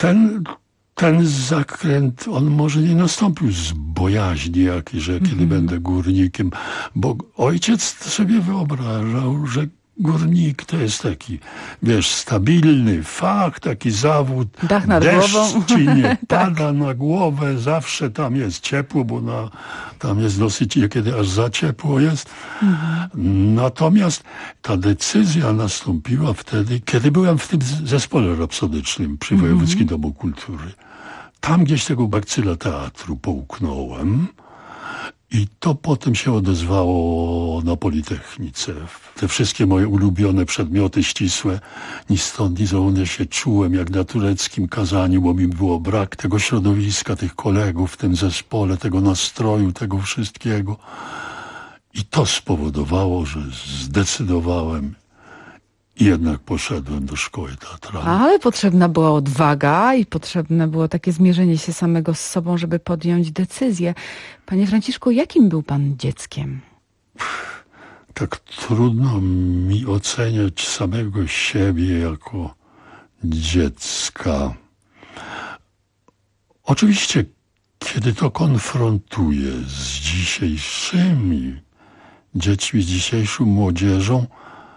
Ten zakręt, on może nie nastąpił z bojaźni jakiej, że kiedy będę górnikiem, bo ojciec sobie wyobrażał, że górnik to jest taki, wiesz, stabilny fach, taki zawód. Dach nad głową. Ci nie pada na głowę, zawsze tam jest ciepło, bo tam jest dosyć niekiedy aż za ciepło jest. Natomiast ta decyzja nastąpiła wtedy, kiedy byłem w tym zespole rapsodycznym przy Wojewódzkim Domu Kultury. Tam gdzieś tego bakcyla teatru połknąłem i to potem się odezwało na Politechnice. Te wszystkie moje ulubione przedmioty ścisłe, ni stąd, ni zowąd się czułem jak na tureckim kazaniu, bo mi było brak tego środowiska, tych kolegów w tym zespole, tego nastroju, tego wszystkiego. I to spowodowało, że zdecydowałem i jednak poszedłem do szkoły teatralnej. Ale potrzebna była odwaga i potrzebne było takie zmierzenie się samego z sobą, żeby podjąć decyzję. Panie Franciszku, jakim był pan dzieckiem? Tak trudno mi oceniać samego siebie jako dziecka. Oczywiście, kiedy to konfrontuję z dzisiejszymi dziećmi, z dzisiejszą młodzieżą,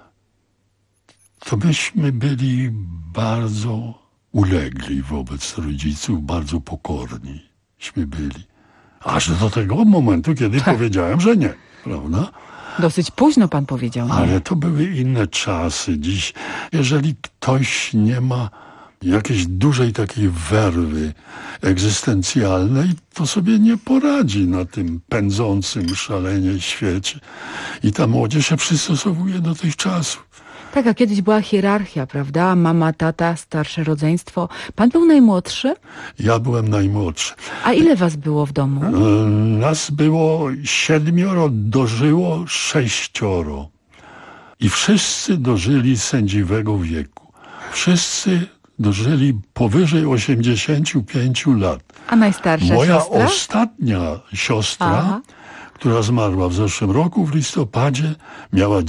to myśmy byli bardzo ulegli wobec rodziców, bardzo pokorniśmy byli. Aż do tego momentu, kiedy powiedziałem, że nie, prawda? Dosyć późno pan powiedział nie. Ale to były inne czasy. Dziś, jeżeli ktoś nie ma jakiejś dużej takiej werwy egzystencjalnej, to sobie nie poradzi na tym pędzącym szalenie świecie. I ta młodzież się przystosowuje do tych czasów. Tak, a kiedyś była hierarchia, prawda? Mama, tata, starsze rodzeństwo. Pan był najmłodszy? Ja byłem najmłodszy. A ile was było w domu? Nas było 7, dożyło 6. I wszyscy dożyli sędziwego wieku. Wszyscy dożyli powyżej 85 lat. A najstarsza Moja siostra? ostatnia siostra, która zmarła w zeszłym roku w listopadzie, miała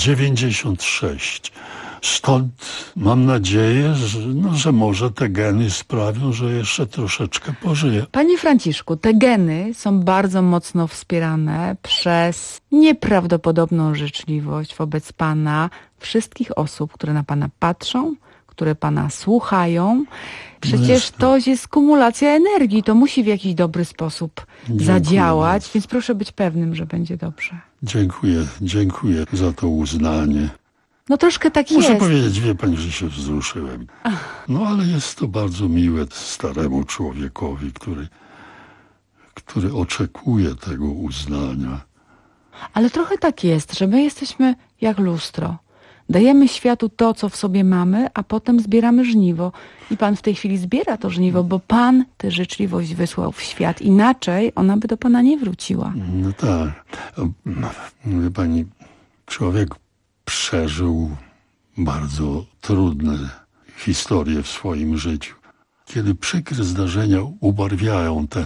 96. Stąd mam nadzieję, że może te geny sprawią, że jeszcze troszeczkę pożyję. Panie Franciszku, te geny są bardzo mocno wspierane przez nieprawdopodobną życzliwość wobec Pana wszystkich osób, które na Pana patrzą, które Pana słuchają. Przecież to jest kumulacja energii, to musi w jakiś dobry sposób zadziałać, więc proszę być pewnym, że będzie dobrze. Dziękuję za to uznanie. No troszkę tak Muszę jest. powiedzieć, wie pani, że się wzruszyłem. No ale jest to bardzo miłe staremu człowiekowi, który oczekuje tego uznania. Ale trochę tak jest, że my jesteśmy jak lustro. Dajemy światu to, co w sobie mamy, a potem zbieramy żniwo. I Pan w tej chwili zbiera to żniwo, bo Pan tę życzliwość wysłał w świat. Inaczej ona by do Pana nie wróciła. No tak. Wie pani, człowiek przeżył bardzo trudne historie w swoim życiu. Kiedy przykre zdarzenia ubarwiają tę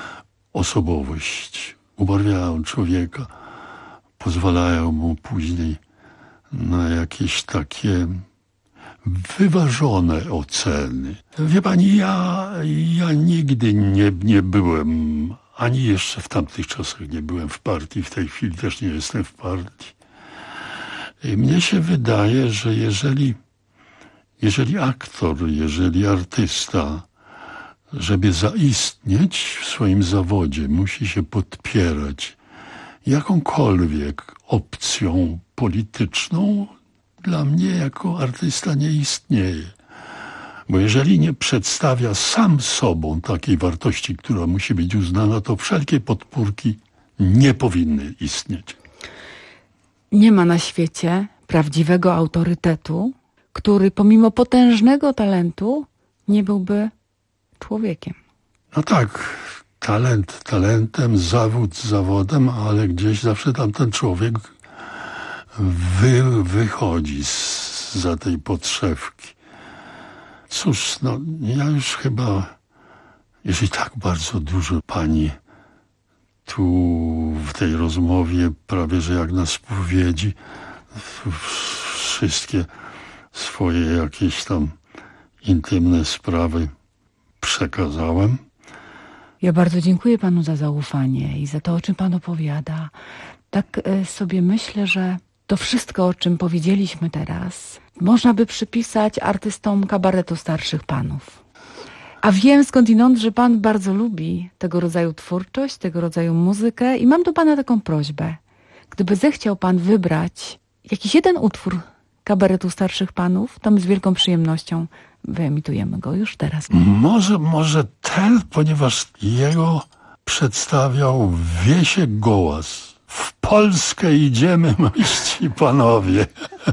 osobowość, ubarwiają człowieka, pozwalają mu później na jakieś takie wyważone oceny. Wie pani, ja nigdy nie byłem, ani jeszcze w tamtych czasach nie byłem w partii, w tej chwili też nie jestem w partii. I mnie się wydaje, że jeżeli aktor, jeżeli artysta, żeby zaistnieć w swoim zawodzie, musi się podpierać jakąkolwiek opcją polityczną, dla mnie jako artysta nie istnieje. Bo jeżeli nie przedstawia sam sobą takiej wartości, która musi być uznana, to wszelkie podpórki nie powinny istnieć. Nie ma na świecie prawdziwego autorytetu, który pomimo potężnego talentu nie byłby człowiekiem. No tak, talent talentem, zawód zawodem, ale gdzieś zawsze tam ten człowiek wychodzi za tej podszewki. Cóż, no ja już chyba, jeżeli tak bardzo dużo pani tu w tej rozmowie, prawie że jak na spowiedzi, wszystkie swoje jakieś tam intymne sprawy przekazałem. Ja bardzo dziękuję Panu za zaufanie i za to, o czym Pan opowiada. Tak sobie myślę, że to wszystko, o czym powiedzieliśmy teraz, można by przypisać artystom kabaretu Starszych Panów. A wiem skądinąd, że Pan bardzo lubi tego rodzaju twórczość, tego rodzaju muzykę i mam do Pana taką prośbę. Gdyby zechciał Pan wybrać jakiś jeden utwór kabaretu Starszych Panów, to my z wielką przyjemnością wyemitujemy go już teraz. Może ten, ponieważ jego przedstawiał Wiesiek Gołas. W Polskę idziemy, mości panowie.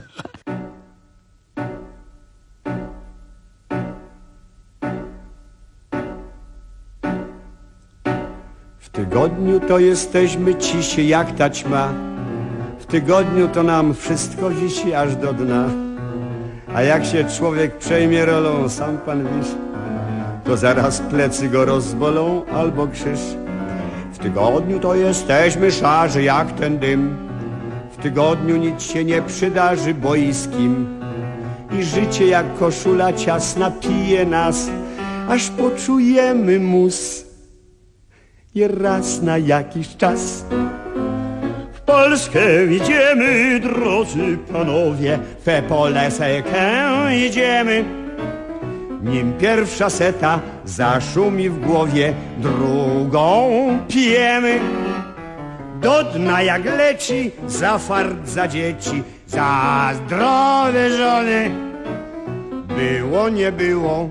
W tygodniu to jesteśmy cisi jak taćma. W tygodniu to nam wszystko wisi aż do dna. A jak się człowiek przejmie rolą, sam pan wiesz, to zaraz plecy go rozbolą albo krzyż. W tygodniu to jesteśmy szarzy jak ten dym. W tygodniu nic się nie przydarzy boiskim. I życie jak koszula ciasna pije nas, aż poczujemy mus. I raz na jakiś czas w Polskę idziemy, drodzy panowie, w Polesekę idziemy. Nim pierwsza seta zaszumi w głowie, drugą pijemy. Do dna jak leci, za fart, za dzieci, za zdrowe żony. Było, nie było,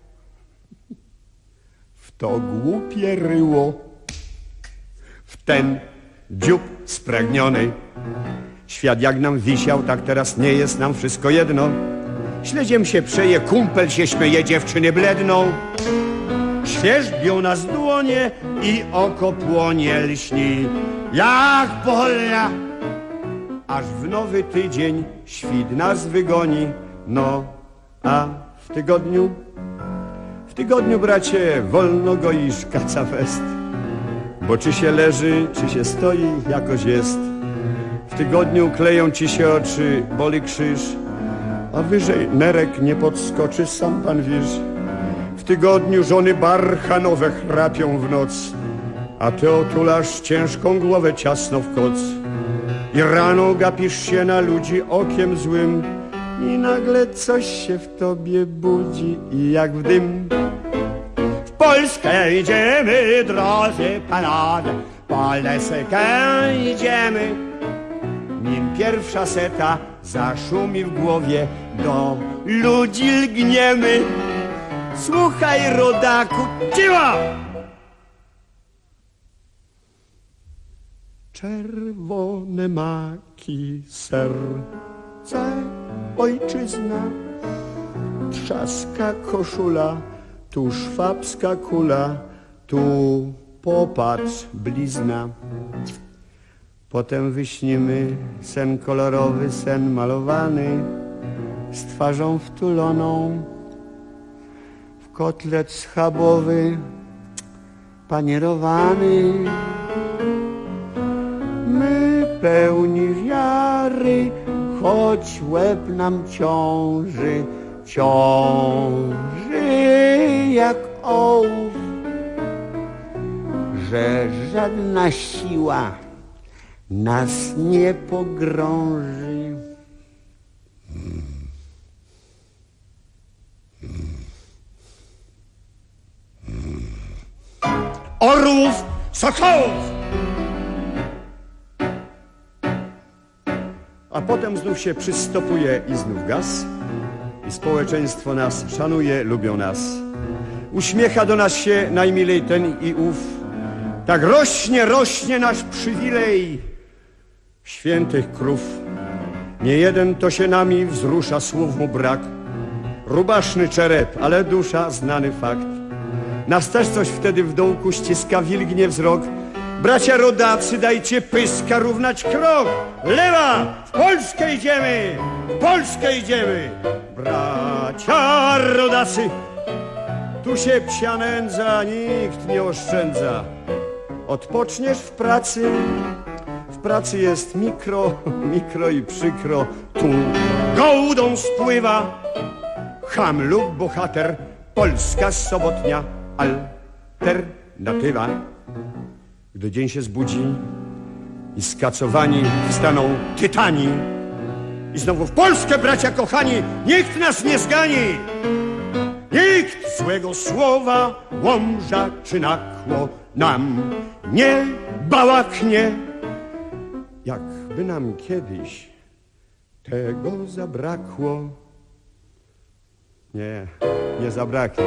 w to głupie ryło. W ten dziób spragniony świat jak nam wisiał, tak teraz nie jest nam wszystko jedno. Śledziem się przeje, kumpel się śmieje, dziewczyny bledną. Świerzbią nas dłonie i oko płonie, lśni jak pola. Aż w nowy tydzień świt nas wygoni. No, a W tygodniu, bracie, wolno goisz kaca fest. Bo czy się leży, czy się stoi, jakoś jest. W tygodniu kleją ci się oczy, boli krzyż, a wyżej nerek nie podskoczy, sam pan wiesz. W tygodniu żony barchanowe chrapią w noc, a ty otulasz ciężką głowę ciasno w koc. I rano gapisz się na ludzi okiem złym i nagle coś się w tobie budzi i jak w dym. W Polskę idziemy, drodzy panowie, Polskę idziemy. Nim pierwsza seta zaszumi w głowie, do ludzi lgniemy. Słuchaj, rodaku, cicho! Czerwone maki, serce, ojczyzna. Trzaska koszula, tu szwabska kula, tu popatrz blizna. Potem wyśnimy sen kolorowy, sen malowany, z twarzą wtuloną w kotlet schabowy, panierowany. My pełni wiary, choć łeb nam ciąży jak ołów, że żadna siła nas nie pogrąży. Orłów, sokołów! A potem znów się przystopuje i znów gaz. I społeczeństwo nas szanuje, lubią nas. Uśmiecha do nas się najmilej ten i ów. Tak rośnie nasz przywilej świętych krów. Nie jeden to się nami wzrusza, słów mu brak. Rubaszny czerep, ale dusza, znany fakt. Nas też coś wtedy w dołku ściska, wilgnie wzrok. Bracia rodacy, dajcie pyska, równać krok. Lewa, w Polskę idziemy, w Polskę idziemy. Bracia rodacy, tu się psia nędza, nikt nie oszczędza. Odpoczniesz w pracy jest mikro i przykro. Tu gołdą spływa cham lub bohater, polska sobotnia alternatywa. Gdy dzień się zbudzi i skacowani wstaną tytani. I znowu w Polskę, bracia kochani, nikt nas nie zgani. Nikt złego słowa, łomża czy nakło nam nie bałaknie. Jakby nam kiedyś tego zabrakło. Nie zabraknie.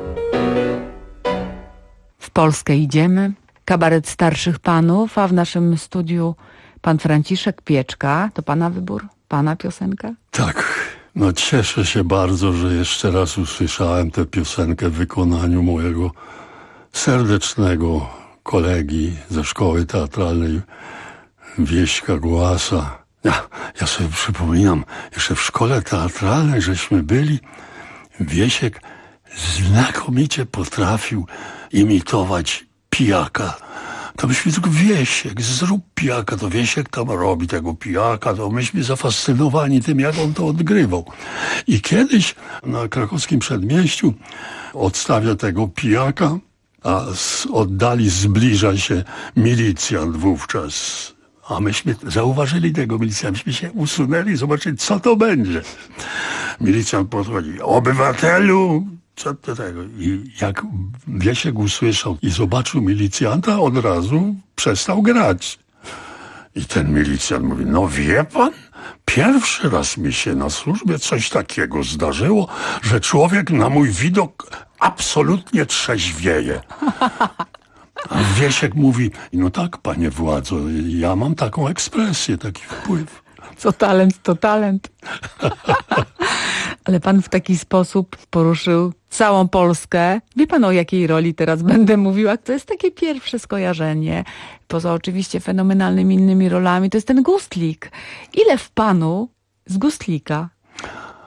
W Polskę idziemy. Kabaret starszych panów, a w naszym studiu pan Franciszek Pieczka. To pana wybór? Pana piosenka? Tak. No cieszę się bardzo, że jeszcze raz usłyszałem tę piosenkę w wykonaniu mojego serdecznego kolegi ze szkoły teatralnej Wieśka Głasa. Ja sobie przypominam, jeszcze w szkole teatralnej żeśmy byli. Wiesiek znakomicie potrafił imitować pijaka. To myśmy tylko Wiesiek, zrób pijaka, to Wiesiek tam robi tego pijaka, to myśmy zafascynowani tym, jak on to odgrywał. I kiedyś na krakowskim przedmieściu odstawia tego pijaka, a z oddali zbliża się milicjant wówczas. A myśmy zauważyli tego milicjanta, myśmy się usunęli, zobaczyli, co to będzie. Milicjant podchodzi, obywatelu, co to tego? I jak Wiesiek usłyszał i zobaczył milicjanta, od razu przestał grać. I ten milicjant mówi, no wie pan, pierwszy raz mi się na służbie coś takiego zdarzyło, że człowiek na mój widok absolutnie trzeźwieje. A Wiesiek mówi, no tak, panie władzo, ja mam taką ekspresję, taki wpływ. Co talent, to talent. Ale pan w taki sposób poruszył całą Polskę. Wie pan, o jakiej roli teraz będę mówiła? To jest takie pierwsze skojarzenie. Poza oczywiście fenomenalnymi innymi rolami, to jest ten Gustlik. Ile w panu z Gustlika?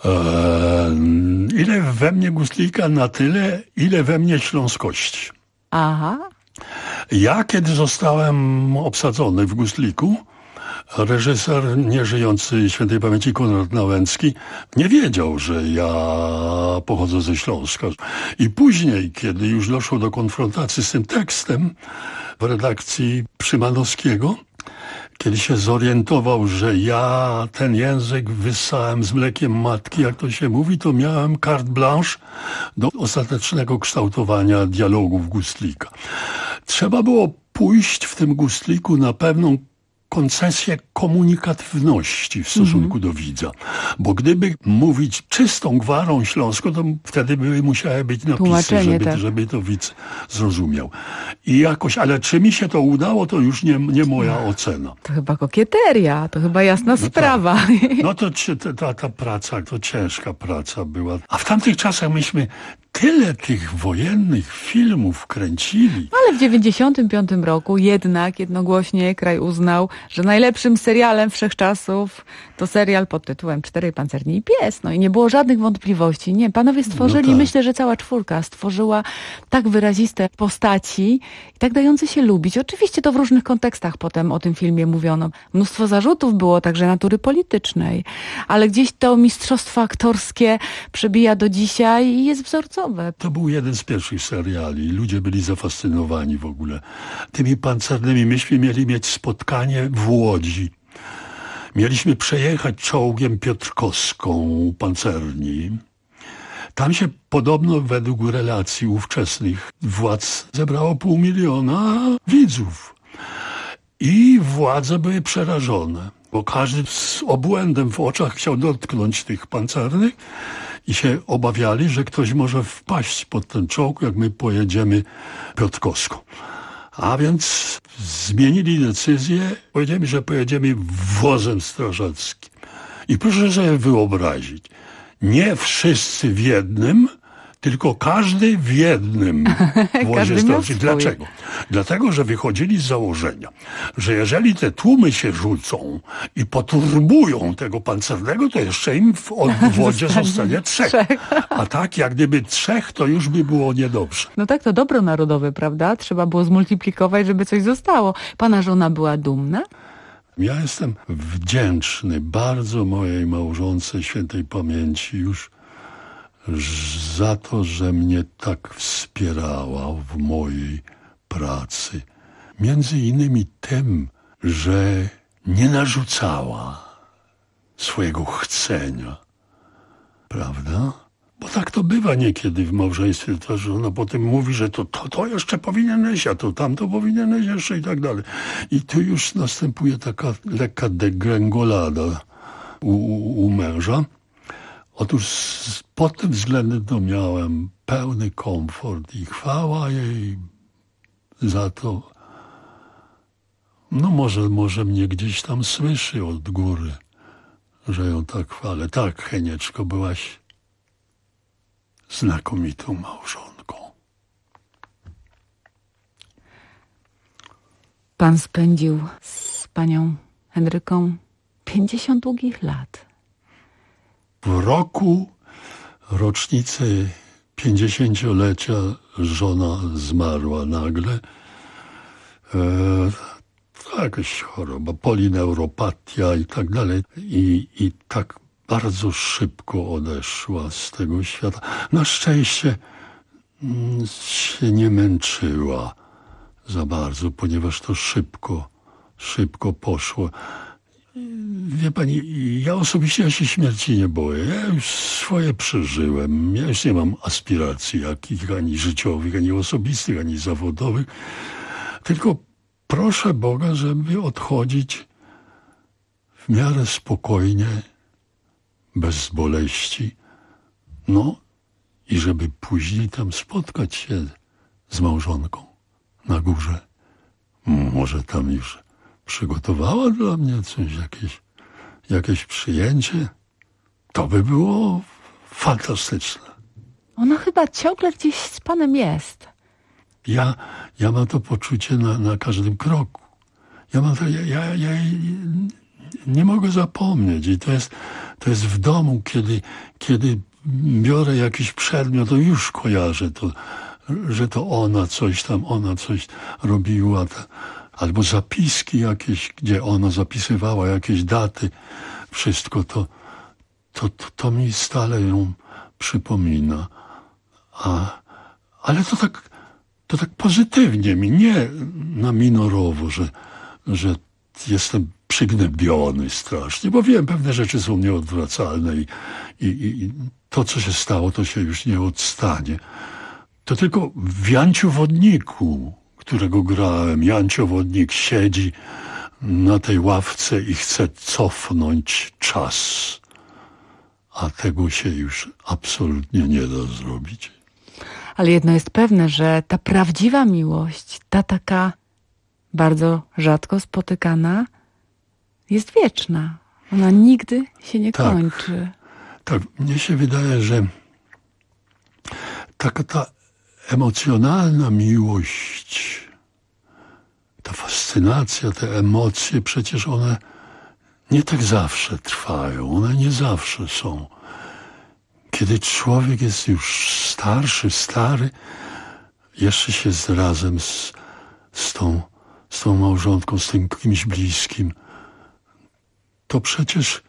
Ile we mnie Gustlika, na tyle, ile we mnie śląskości. Aha. Ja, kiedy zostałem obsadzony w Gustliku, reżyser nieżyjący świętej pamięci Konrad Nałęcki nie wiedział, że ja pochodzę ze Śląska. I później, kiedy już doszło do konfrontacji z tym tekstem w redakcji Szymanowskiego, kiedy się zorientował, że ja ten język wyssałem z mlekiem matki, jak to się mówi, to miałem carte blanche do ostatecznego kształtowania dialogów Gustlika. Trzeba było pójść w tym Gustliku na pewną koncesję komunikatywności w stosunku do widza. Bo gdyby mówić czystą gwarą śląską, to wtedy by musiały być napisy, żeby to widz zrozumiał. I jakoś, ale czy mi się to udało, to już nie moja ocena. To chyba kokieteria, to chyba jasna sprawa. Tak. No to ta praca, to ciężka praca była. A w tamtych czasach myśmy tyle tych wojennych filmów kręcili. Ale w 95 roku jednak jednogłośnie kraj uznał, że najlepszym serialem wszechczasów to serial pod tytułem 4 pancerni i pies. No i nie było żadnych wątpliwości. Nie, panowie stworzyli, myślę, że cała czwórka stworzyła tak wyraziste postaci i tak dające się lubić. Oczywiście to w różnych kontekstach potem o tym filmie mówiono. Mnóstwo zarzutów było także natury politycznej, ale gdzieś to mistrzostwo aktorskie przebija do dzisiaj i jest wzorcowe. To był jeden z pierwszych seriali. Ludzie byli zafascynowani w ogóle tymi pancernymi. Myśmy mieli mieć spotkanie w Łodzi. Mieliśmy przejechać czołgiem Piotrkowską pancerni. Tam się podobno według relacji ówczesnych władz zebrało 500 000 widzów. I władze były przerażone, bo każdy z obłędem w oczach chciał dotknąć tych pancernych i się obawiali, że ktoś może wpaść pod ten czołg, jak my pojedziemy Piotrkowską. A więc zmienili decyzję, powiedzieli, że pojedziemy wozem strażackim. I proszę sobie wyobrazić, nie wszyscy w jednym, tylko każdy w jednym wozie strażackim. Dlaczego? Dlatego, że wychodzili z założenia, że jeżeli te tłumy się rzucą i poturbują tego pancernego, to jeszcze im w wodzie zostanie 3. A tak, jak gdyby 3, to już by było niedobrze. No tak, to dobro narodowe, prawda? Trzeba było zmultiplikować, żeby coś zostało. Pana żona była dumna? Ja jestem wdzięczny bardzo mojej małżonce świętej pamięci już za to, że mnie tak wspierała w mojej pracy. Między innymi tym, że nie narzucała swojego chcenia. Prawda? Bo tak to bywa niekiedy w małżeństwie, to, że ona potem mówi, że to jeszcze powinieneś, a to tamto powinieneś jeszcze i tak dalej. I tu już następuje taka lekka degrengolada u męża. Otóż pod tym względem to miałem pełny komfort i chwała jej za to. No może mnie gdzieś tam słyszy od góry, że ją tak chwalę. Tak, Henieczko, byłaś znakomitą małżonką. Pan spędził z panią Henryką 50 długich lat. W roku rocznicy 50-lecia żona zmarła nagle. Jakaś choroba, polineuropatia i tak dalej. I tak bardzo szybko odeszła z tego świata. Na szczęście się nie męczyła za bardzo, ponieważ to szybko poszło. Wie pani, ja osobiście się śmierci nie boję. Ja już swoje przeżyłem. Ja już nie mam aspiracji jakich ani życiowych, ani osobistych, ani zawodowych. Tylko proszę Boga, żeby odchodzić w miarę spokojnie, bez boleści. No i żeby później tam spotkać się z małżonką na górze. Może tam już przygotowała dla mnie coś, jakieś przyjęcie. To by było fantastyczne. Ona chyba ciągle gdzieś z panem jest. Ja mam to poczucie na każdym kroku. Ja nie mogę zapomnieć i to To jest w domu, kiedy biorę jakiś przedmiot, to już kojarzę to, że to ona coś robiła. Albo zapiski jakieś, gdzie ona zapisywała jakieś daty. Wszystko to mi stale ją przypomina. Ale to tak pozytywnie mi, nie na minorowo, że jestem przygnębiony strasznie, bo wiem, pewne rzeczy są nieodwracalne i to, co się stało, to się już nie odstanie. To tylko w Janciu Wodniku, którego grałem, Jancio Wodnik siedzi na tej ławce i chce cofnąć czas, a tego się już absolutnie nie da zrobić. Ale jedno jest pewne, że ta prawdziwa miłość, ta taka bardzo rzadko spotykana, jest wieczna. Ona nigdy się nie kończy. Tak, mnie się wydaje, że taka ta emocjonalna miłość, ta fascynacja, te emocje, przecież one nie tak zawsze trwają, one nie zawsze są. Kiedy człowiek jest już stary, jeszcze się razem z tą małżonką, z tym kimś bliskim, to przecież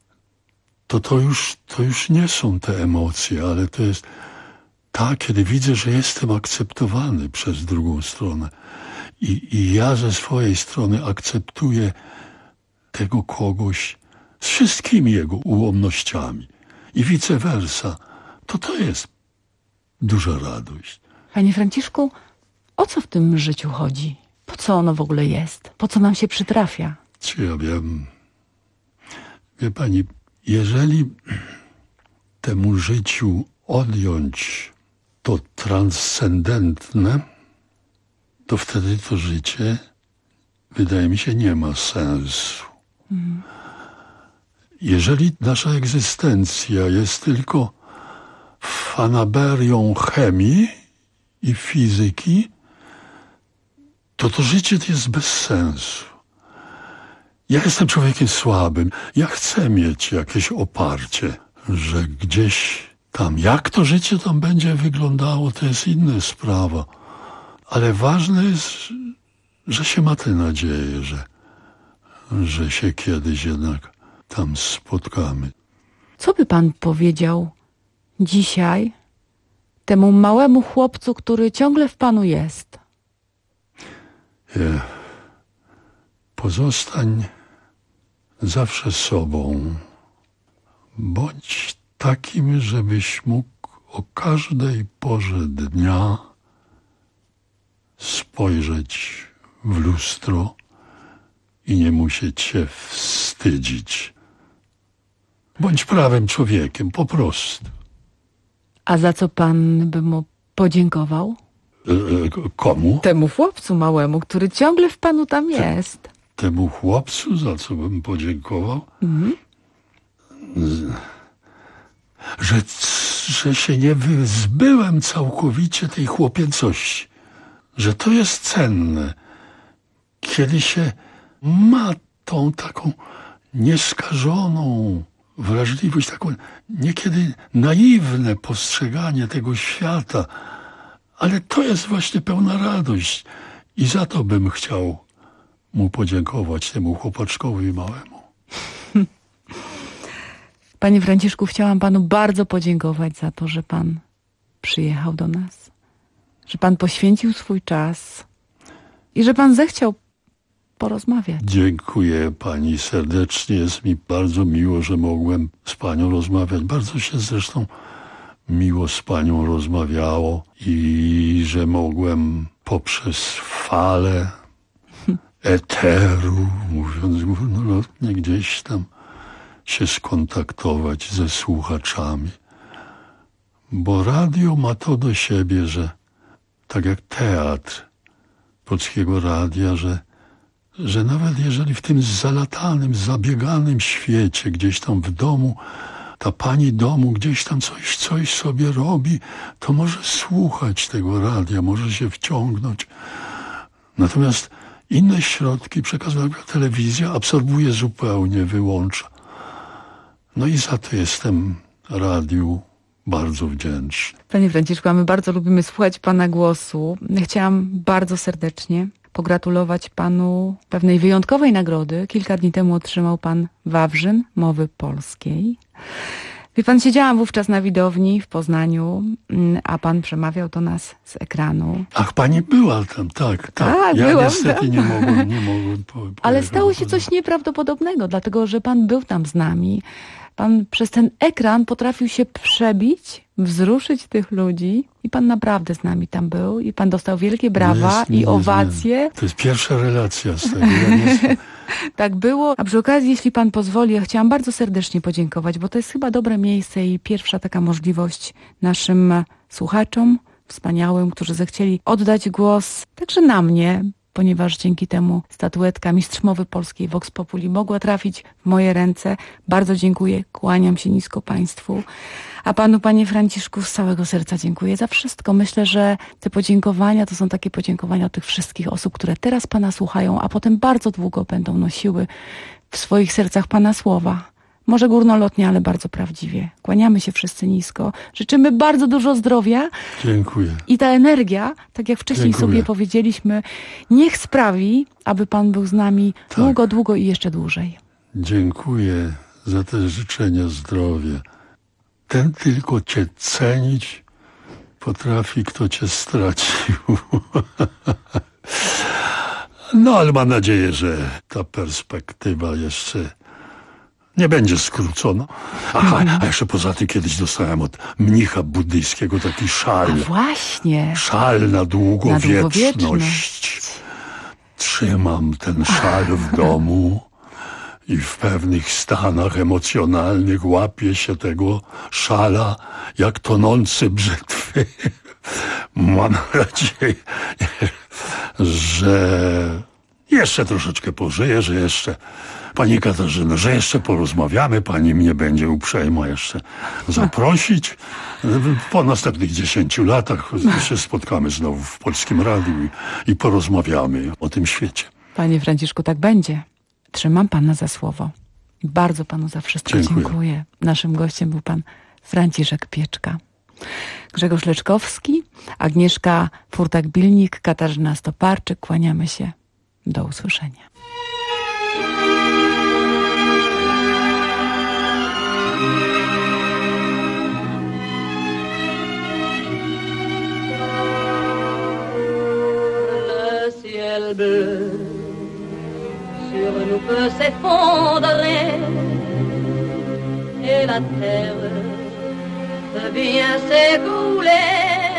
to już nie są te emocje, ale to jest kiedy widzę, że jestem akceptowany przez drugą stronę i ja ze swojej strony akceptuję tego kogoś z wszystkimi jego ułomnościami i vice versa, to jest duża radość. Panie Franciszku, o co w tym życiu chodzi? Po co ono w ogóle jest? Po co nam się przytrafia? Czy ja wiem? Wie pani, jeżeli temu życiu odjąć to transcendentne, to wtedy to życie, wydaje mi się, nie ma sensu. Jeżeli nasza egzystencja jest tylko fanaberią chemii i fizyki, to życie jest bez sensu. Ja jestem człowiekiem słabym. Ja chcę mieć jakieś oparcie, że gdzieś tam, jak to życie tam będzie wyglądało, to jest inna sprawa. Ale ważne jest, że się ma tę nadzieję, że się kiedyś jednak tam spotkamy. Co by pan powiedział dzisiaj temu małemu chłopcu, który ciągle w panu jest? Pozostań zawsze sobą. Bądź takim, żebyś mógł o każdej porze dnia spojrzeć w lustro i nie musieć się wstydzić. Bądź prawym człowiekiem, po prostu. A za co pan by mu podziękował? Komu? Temu chłopcu małemu, który ciągle w panu tam jest. Temu chłopcu, za co bym podziękował? Że się nie wyzbyłem całkowicie tej chłopiecości. Że to jest cenne. Kiedy się ma tą taką nieskażoną wrażliwość, taką niekiedy naiwne postrzeganie tego świata, ale to jest właśnie pełna radość i za to bym chciał mu podziękować, temu chłopaczkowi małemu. Panie Franciszku, chciałam panu bardzo podziękować za to, że pan przyjechał do nas, że pan poświęcił swój czas i że pan zechciał porozmawiać. Dziękuję pani serdecznie. Jest mi bardzo miło, że mogłem z panią rozmawiać. Bardzo się zresztą miło z panią rozmawiało i że mogłem poprzez falę eteru, mówiąc górnolotnie, gdzieś tam się skontaktować ze słuchaczami. Bo radio ma to do siebie, że tak jak teatr Polskiego Radia, że nawet jeżeli w tym zalatanym, zabieganym świecie, gdzieś tam w domu, ta pani domu gdzieś tam coś sobie robi, to może słuchać tego radia, może się wciągnąć. Natomiast inne środki przekazu, jak telewizja, absorbuje zupełnie, wyłącza. No i za to jestem radiu bardzo wdzięczny. Panie Franciszku, a my bardzo lubimy słuchać pana głosu. Chciałam bardzo serdecznie pogratulować panu pewnej wyjątkowej nagrody. Kilka dni temu otrzymał pan Wawrzyn Mowy Polskiej. Wie pan, siedziałam wówczas na widowni w Poznaniu, a pan przemawiał do nas z ekranu. Ach, pani była tam, tak. Ja byłam, niestety nie mogłem Ale stało się coś nieprawdopodobnego, dlatego że pan był tam z nami. Pan przez ten ekran potrafił się przebić, wzruszyć tych ludzi i pan naprawdę z nami tam był i pan dostał wielkie brawa i owacje. To jest pierwsza relacja z tego. Tak było. A przy okazji, jeśli pan pozwoli, ja chciałam bardzo serdecznie podziękować, bo to jest chyba dobre miejsce i pierwsza taka możliwość naszym słuchaczom wspaniałym, którzy zechcieli oddać głos także na mnie, ponieważ dzięki temu statuetka Mistrz Mowy Polskiej Vox Populi mogła trafić w moje ręce. Bardzo dziękuję, kłaniam się nisko państwu. A panu, panie Franciszku, z całego serca dziękuję za wszystko. Myślę, że te podziękowania to są takie podziękowania od tych wszystkich osób, które teraz pana słuchają, a potem bardzo długo będą nosiły w swoich sercach pana słowa. Może górnolotnie, ale bardzo prawdziwie. Kłaniamy się wszyscy nisko. Życzymy bardzo dużo zdrowia. Dziękuję. I ta energia, tak jak wcześniej sobie powiedzieliśmy, niech sprawi, aby pan był z nami długo, długo i jeszcze dłużej. Dziękuję za te życzenia zdrowia. Ten tylko cię cenić potrafi, kto cię stracił. No, ale mam nadzieję, że ta perspektywa jeszcze nie będzie skrócona. Aha, a jeszcze poza tym kiedyś dostałem od mnicha buddyjskiego taki szal. A właśnie. Szal na długowieczność. Trzymam ten szal w domu i w pewnych stanach emocjonalnych łapię się tego szala jak tonący brzytwy. Mam nadzieję, że jeszcze troszeczkę pożyję, że jeszcze, pani Katarzyno, że jeszcze porozmawiamy, pani mnie będzie uprzejma jeszcze zaprosić. Po następnych 10 latach się spotkamy znowu w Polskim Radiu i porozmawiamy o tym świecie. Panie Franciszku, tak będzie. Trzymam pana za słowo. I bardzo panu za wszystko dziękuję. Naszym gościem był pan Franciszek Pieczka. Grzegorz Leczkowski, Agnieszka Furtak-Bilnik, Katarzyna Stoparczyk. Kłaniamy się. Do usłyszenia. Le ciel bleu sur nous peut s'effondrer et la terre peut bien s'écrouler.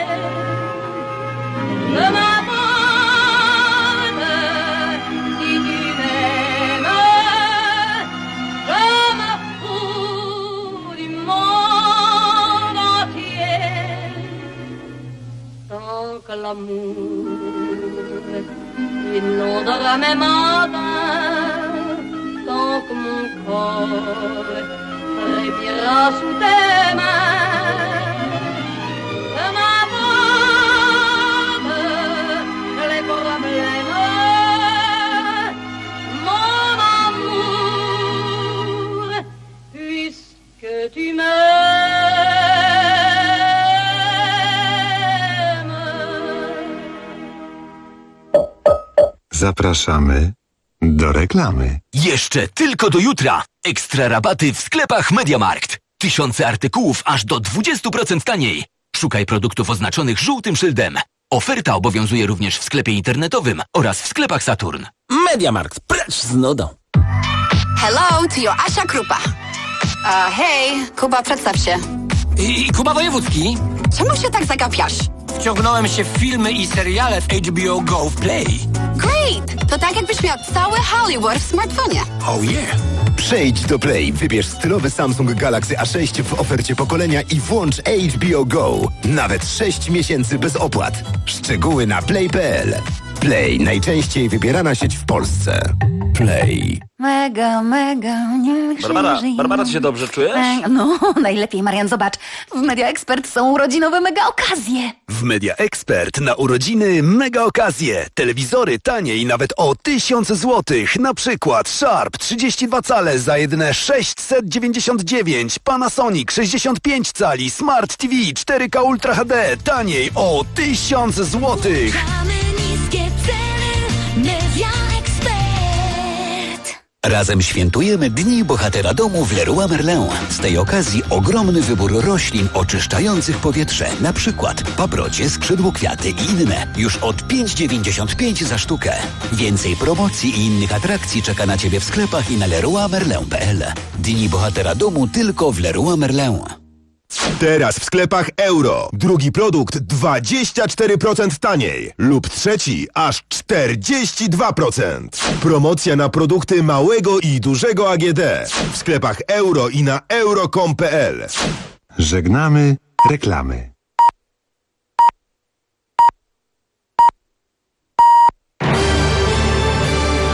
Ne m'abandonne si tu m'aimes, je me fous du monde entier. Tant que l'amour inondera mes matins, tant que mon corps frémira sous tes mains. Ne m'abandonne les problèmes, mon amour, puisque tu m'aimes. Zapraszamy do reklamy. Jeszcze tylko do jutra. Ekstra rabaty w sklepach MediaMarkt. Tysiące artykułów aż do 20% taniej. Szukaj produktów oznaczonych żółtym szyldem. Oferta obowiązuje również w sklepie internetowym oraz w sklepach Saturn. MediaMarkt, precz z nudą. Hello, to your Asia Krupa. Hej, Kuba, przedstaw się. I Kuba Wojewódzki. Czemu się tak zagapiasz? Wciągnąłem się w filmy i seriale w HBO Go w Play. Great! To tak jakbyś miał cały Hollywood w smartfonie. Oh yeah! Przejdź do Play, wybierz stylowy Samsung Galaxy A6 w ofercie pokolenia i włącz HBO Go. Nawet 6 miesięcy bez opłat. Szczegóły na play.pl. Play, najczęściej wybierana sieć w Polsce. Play. Mega, nie Barbara, ty się dobrze czujesz? No, najlepiej, Marian, zobacz. W Media Expert są urodzinowe mega okazje. W Media Expert na urodziny mega okazje. Telewizory taniej nawet o 1000 zł. Na przykład Sharp 32 cale za jedyne 699. Panasonic 65 cali. Smart TV 4K Ultra HD taniej o 1000 zł. Niskie ceny, Media Expert. Razem świętujemy Dni Bohatera Domu w Leroy Merlin. Z tej okazji ogromny wybór roślin oczyszczających powietrze. Na przykład paprocie, skrzydłokwiaty i inne. Już od 5,95 za sztukę. Więcej promocji i innych atrakcji czeka na Ciebie w sklepach i na leroymerlin.pl. Dni Bohatera Domu tylko w Leroy Merlin. Teraz w sklepach Euro. Drugi produkt 24% taniej. Lub trzeci aż 42%. Promocja na produkty małego i dużego AGD. W sklepach Euro i na euro.com.pl. Żegnamy reklamy.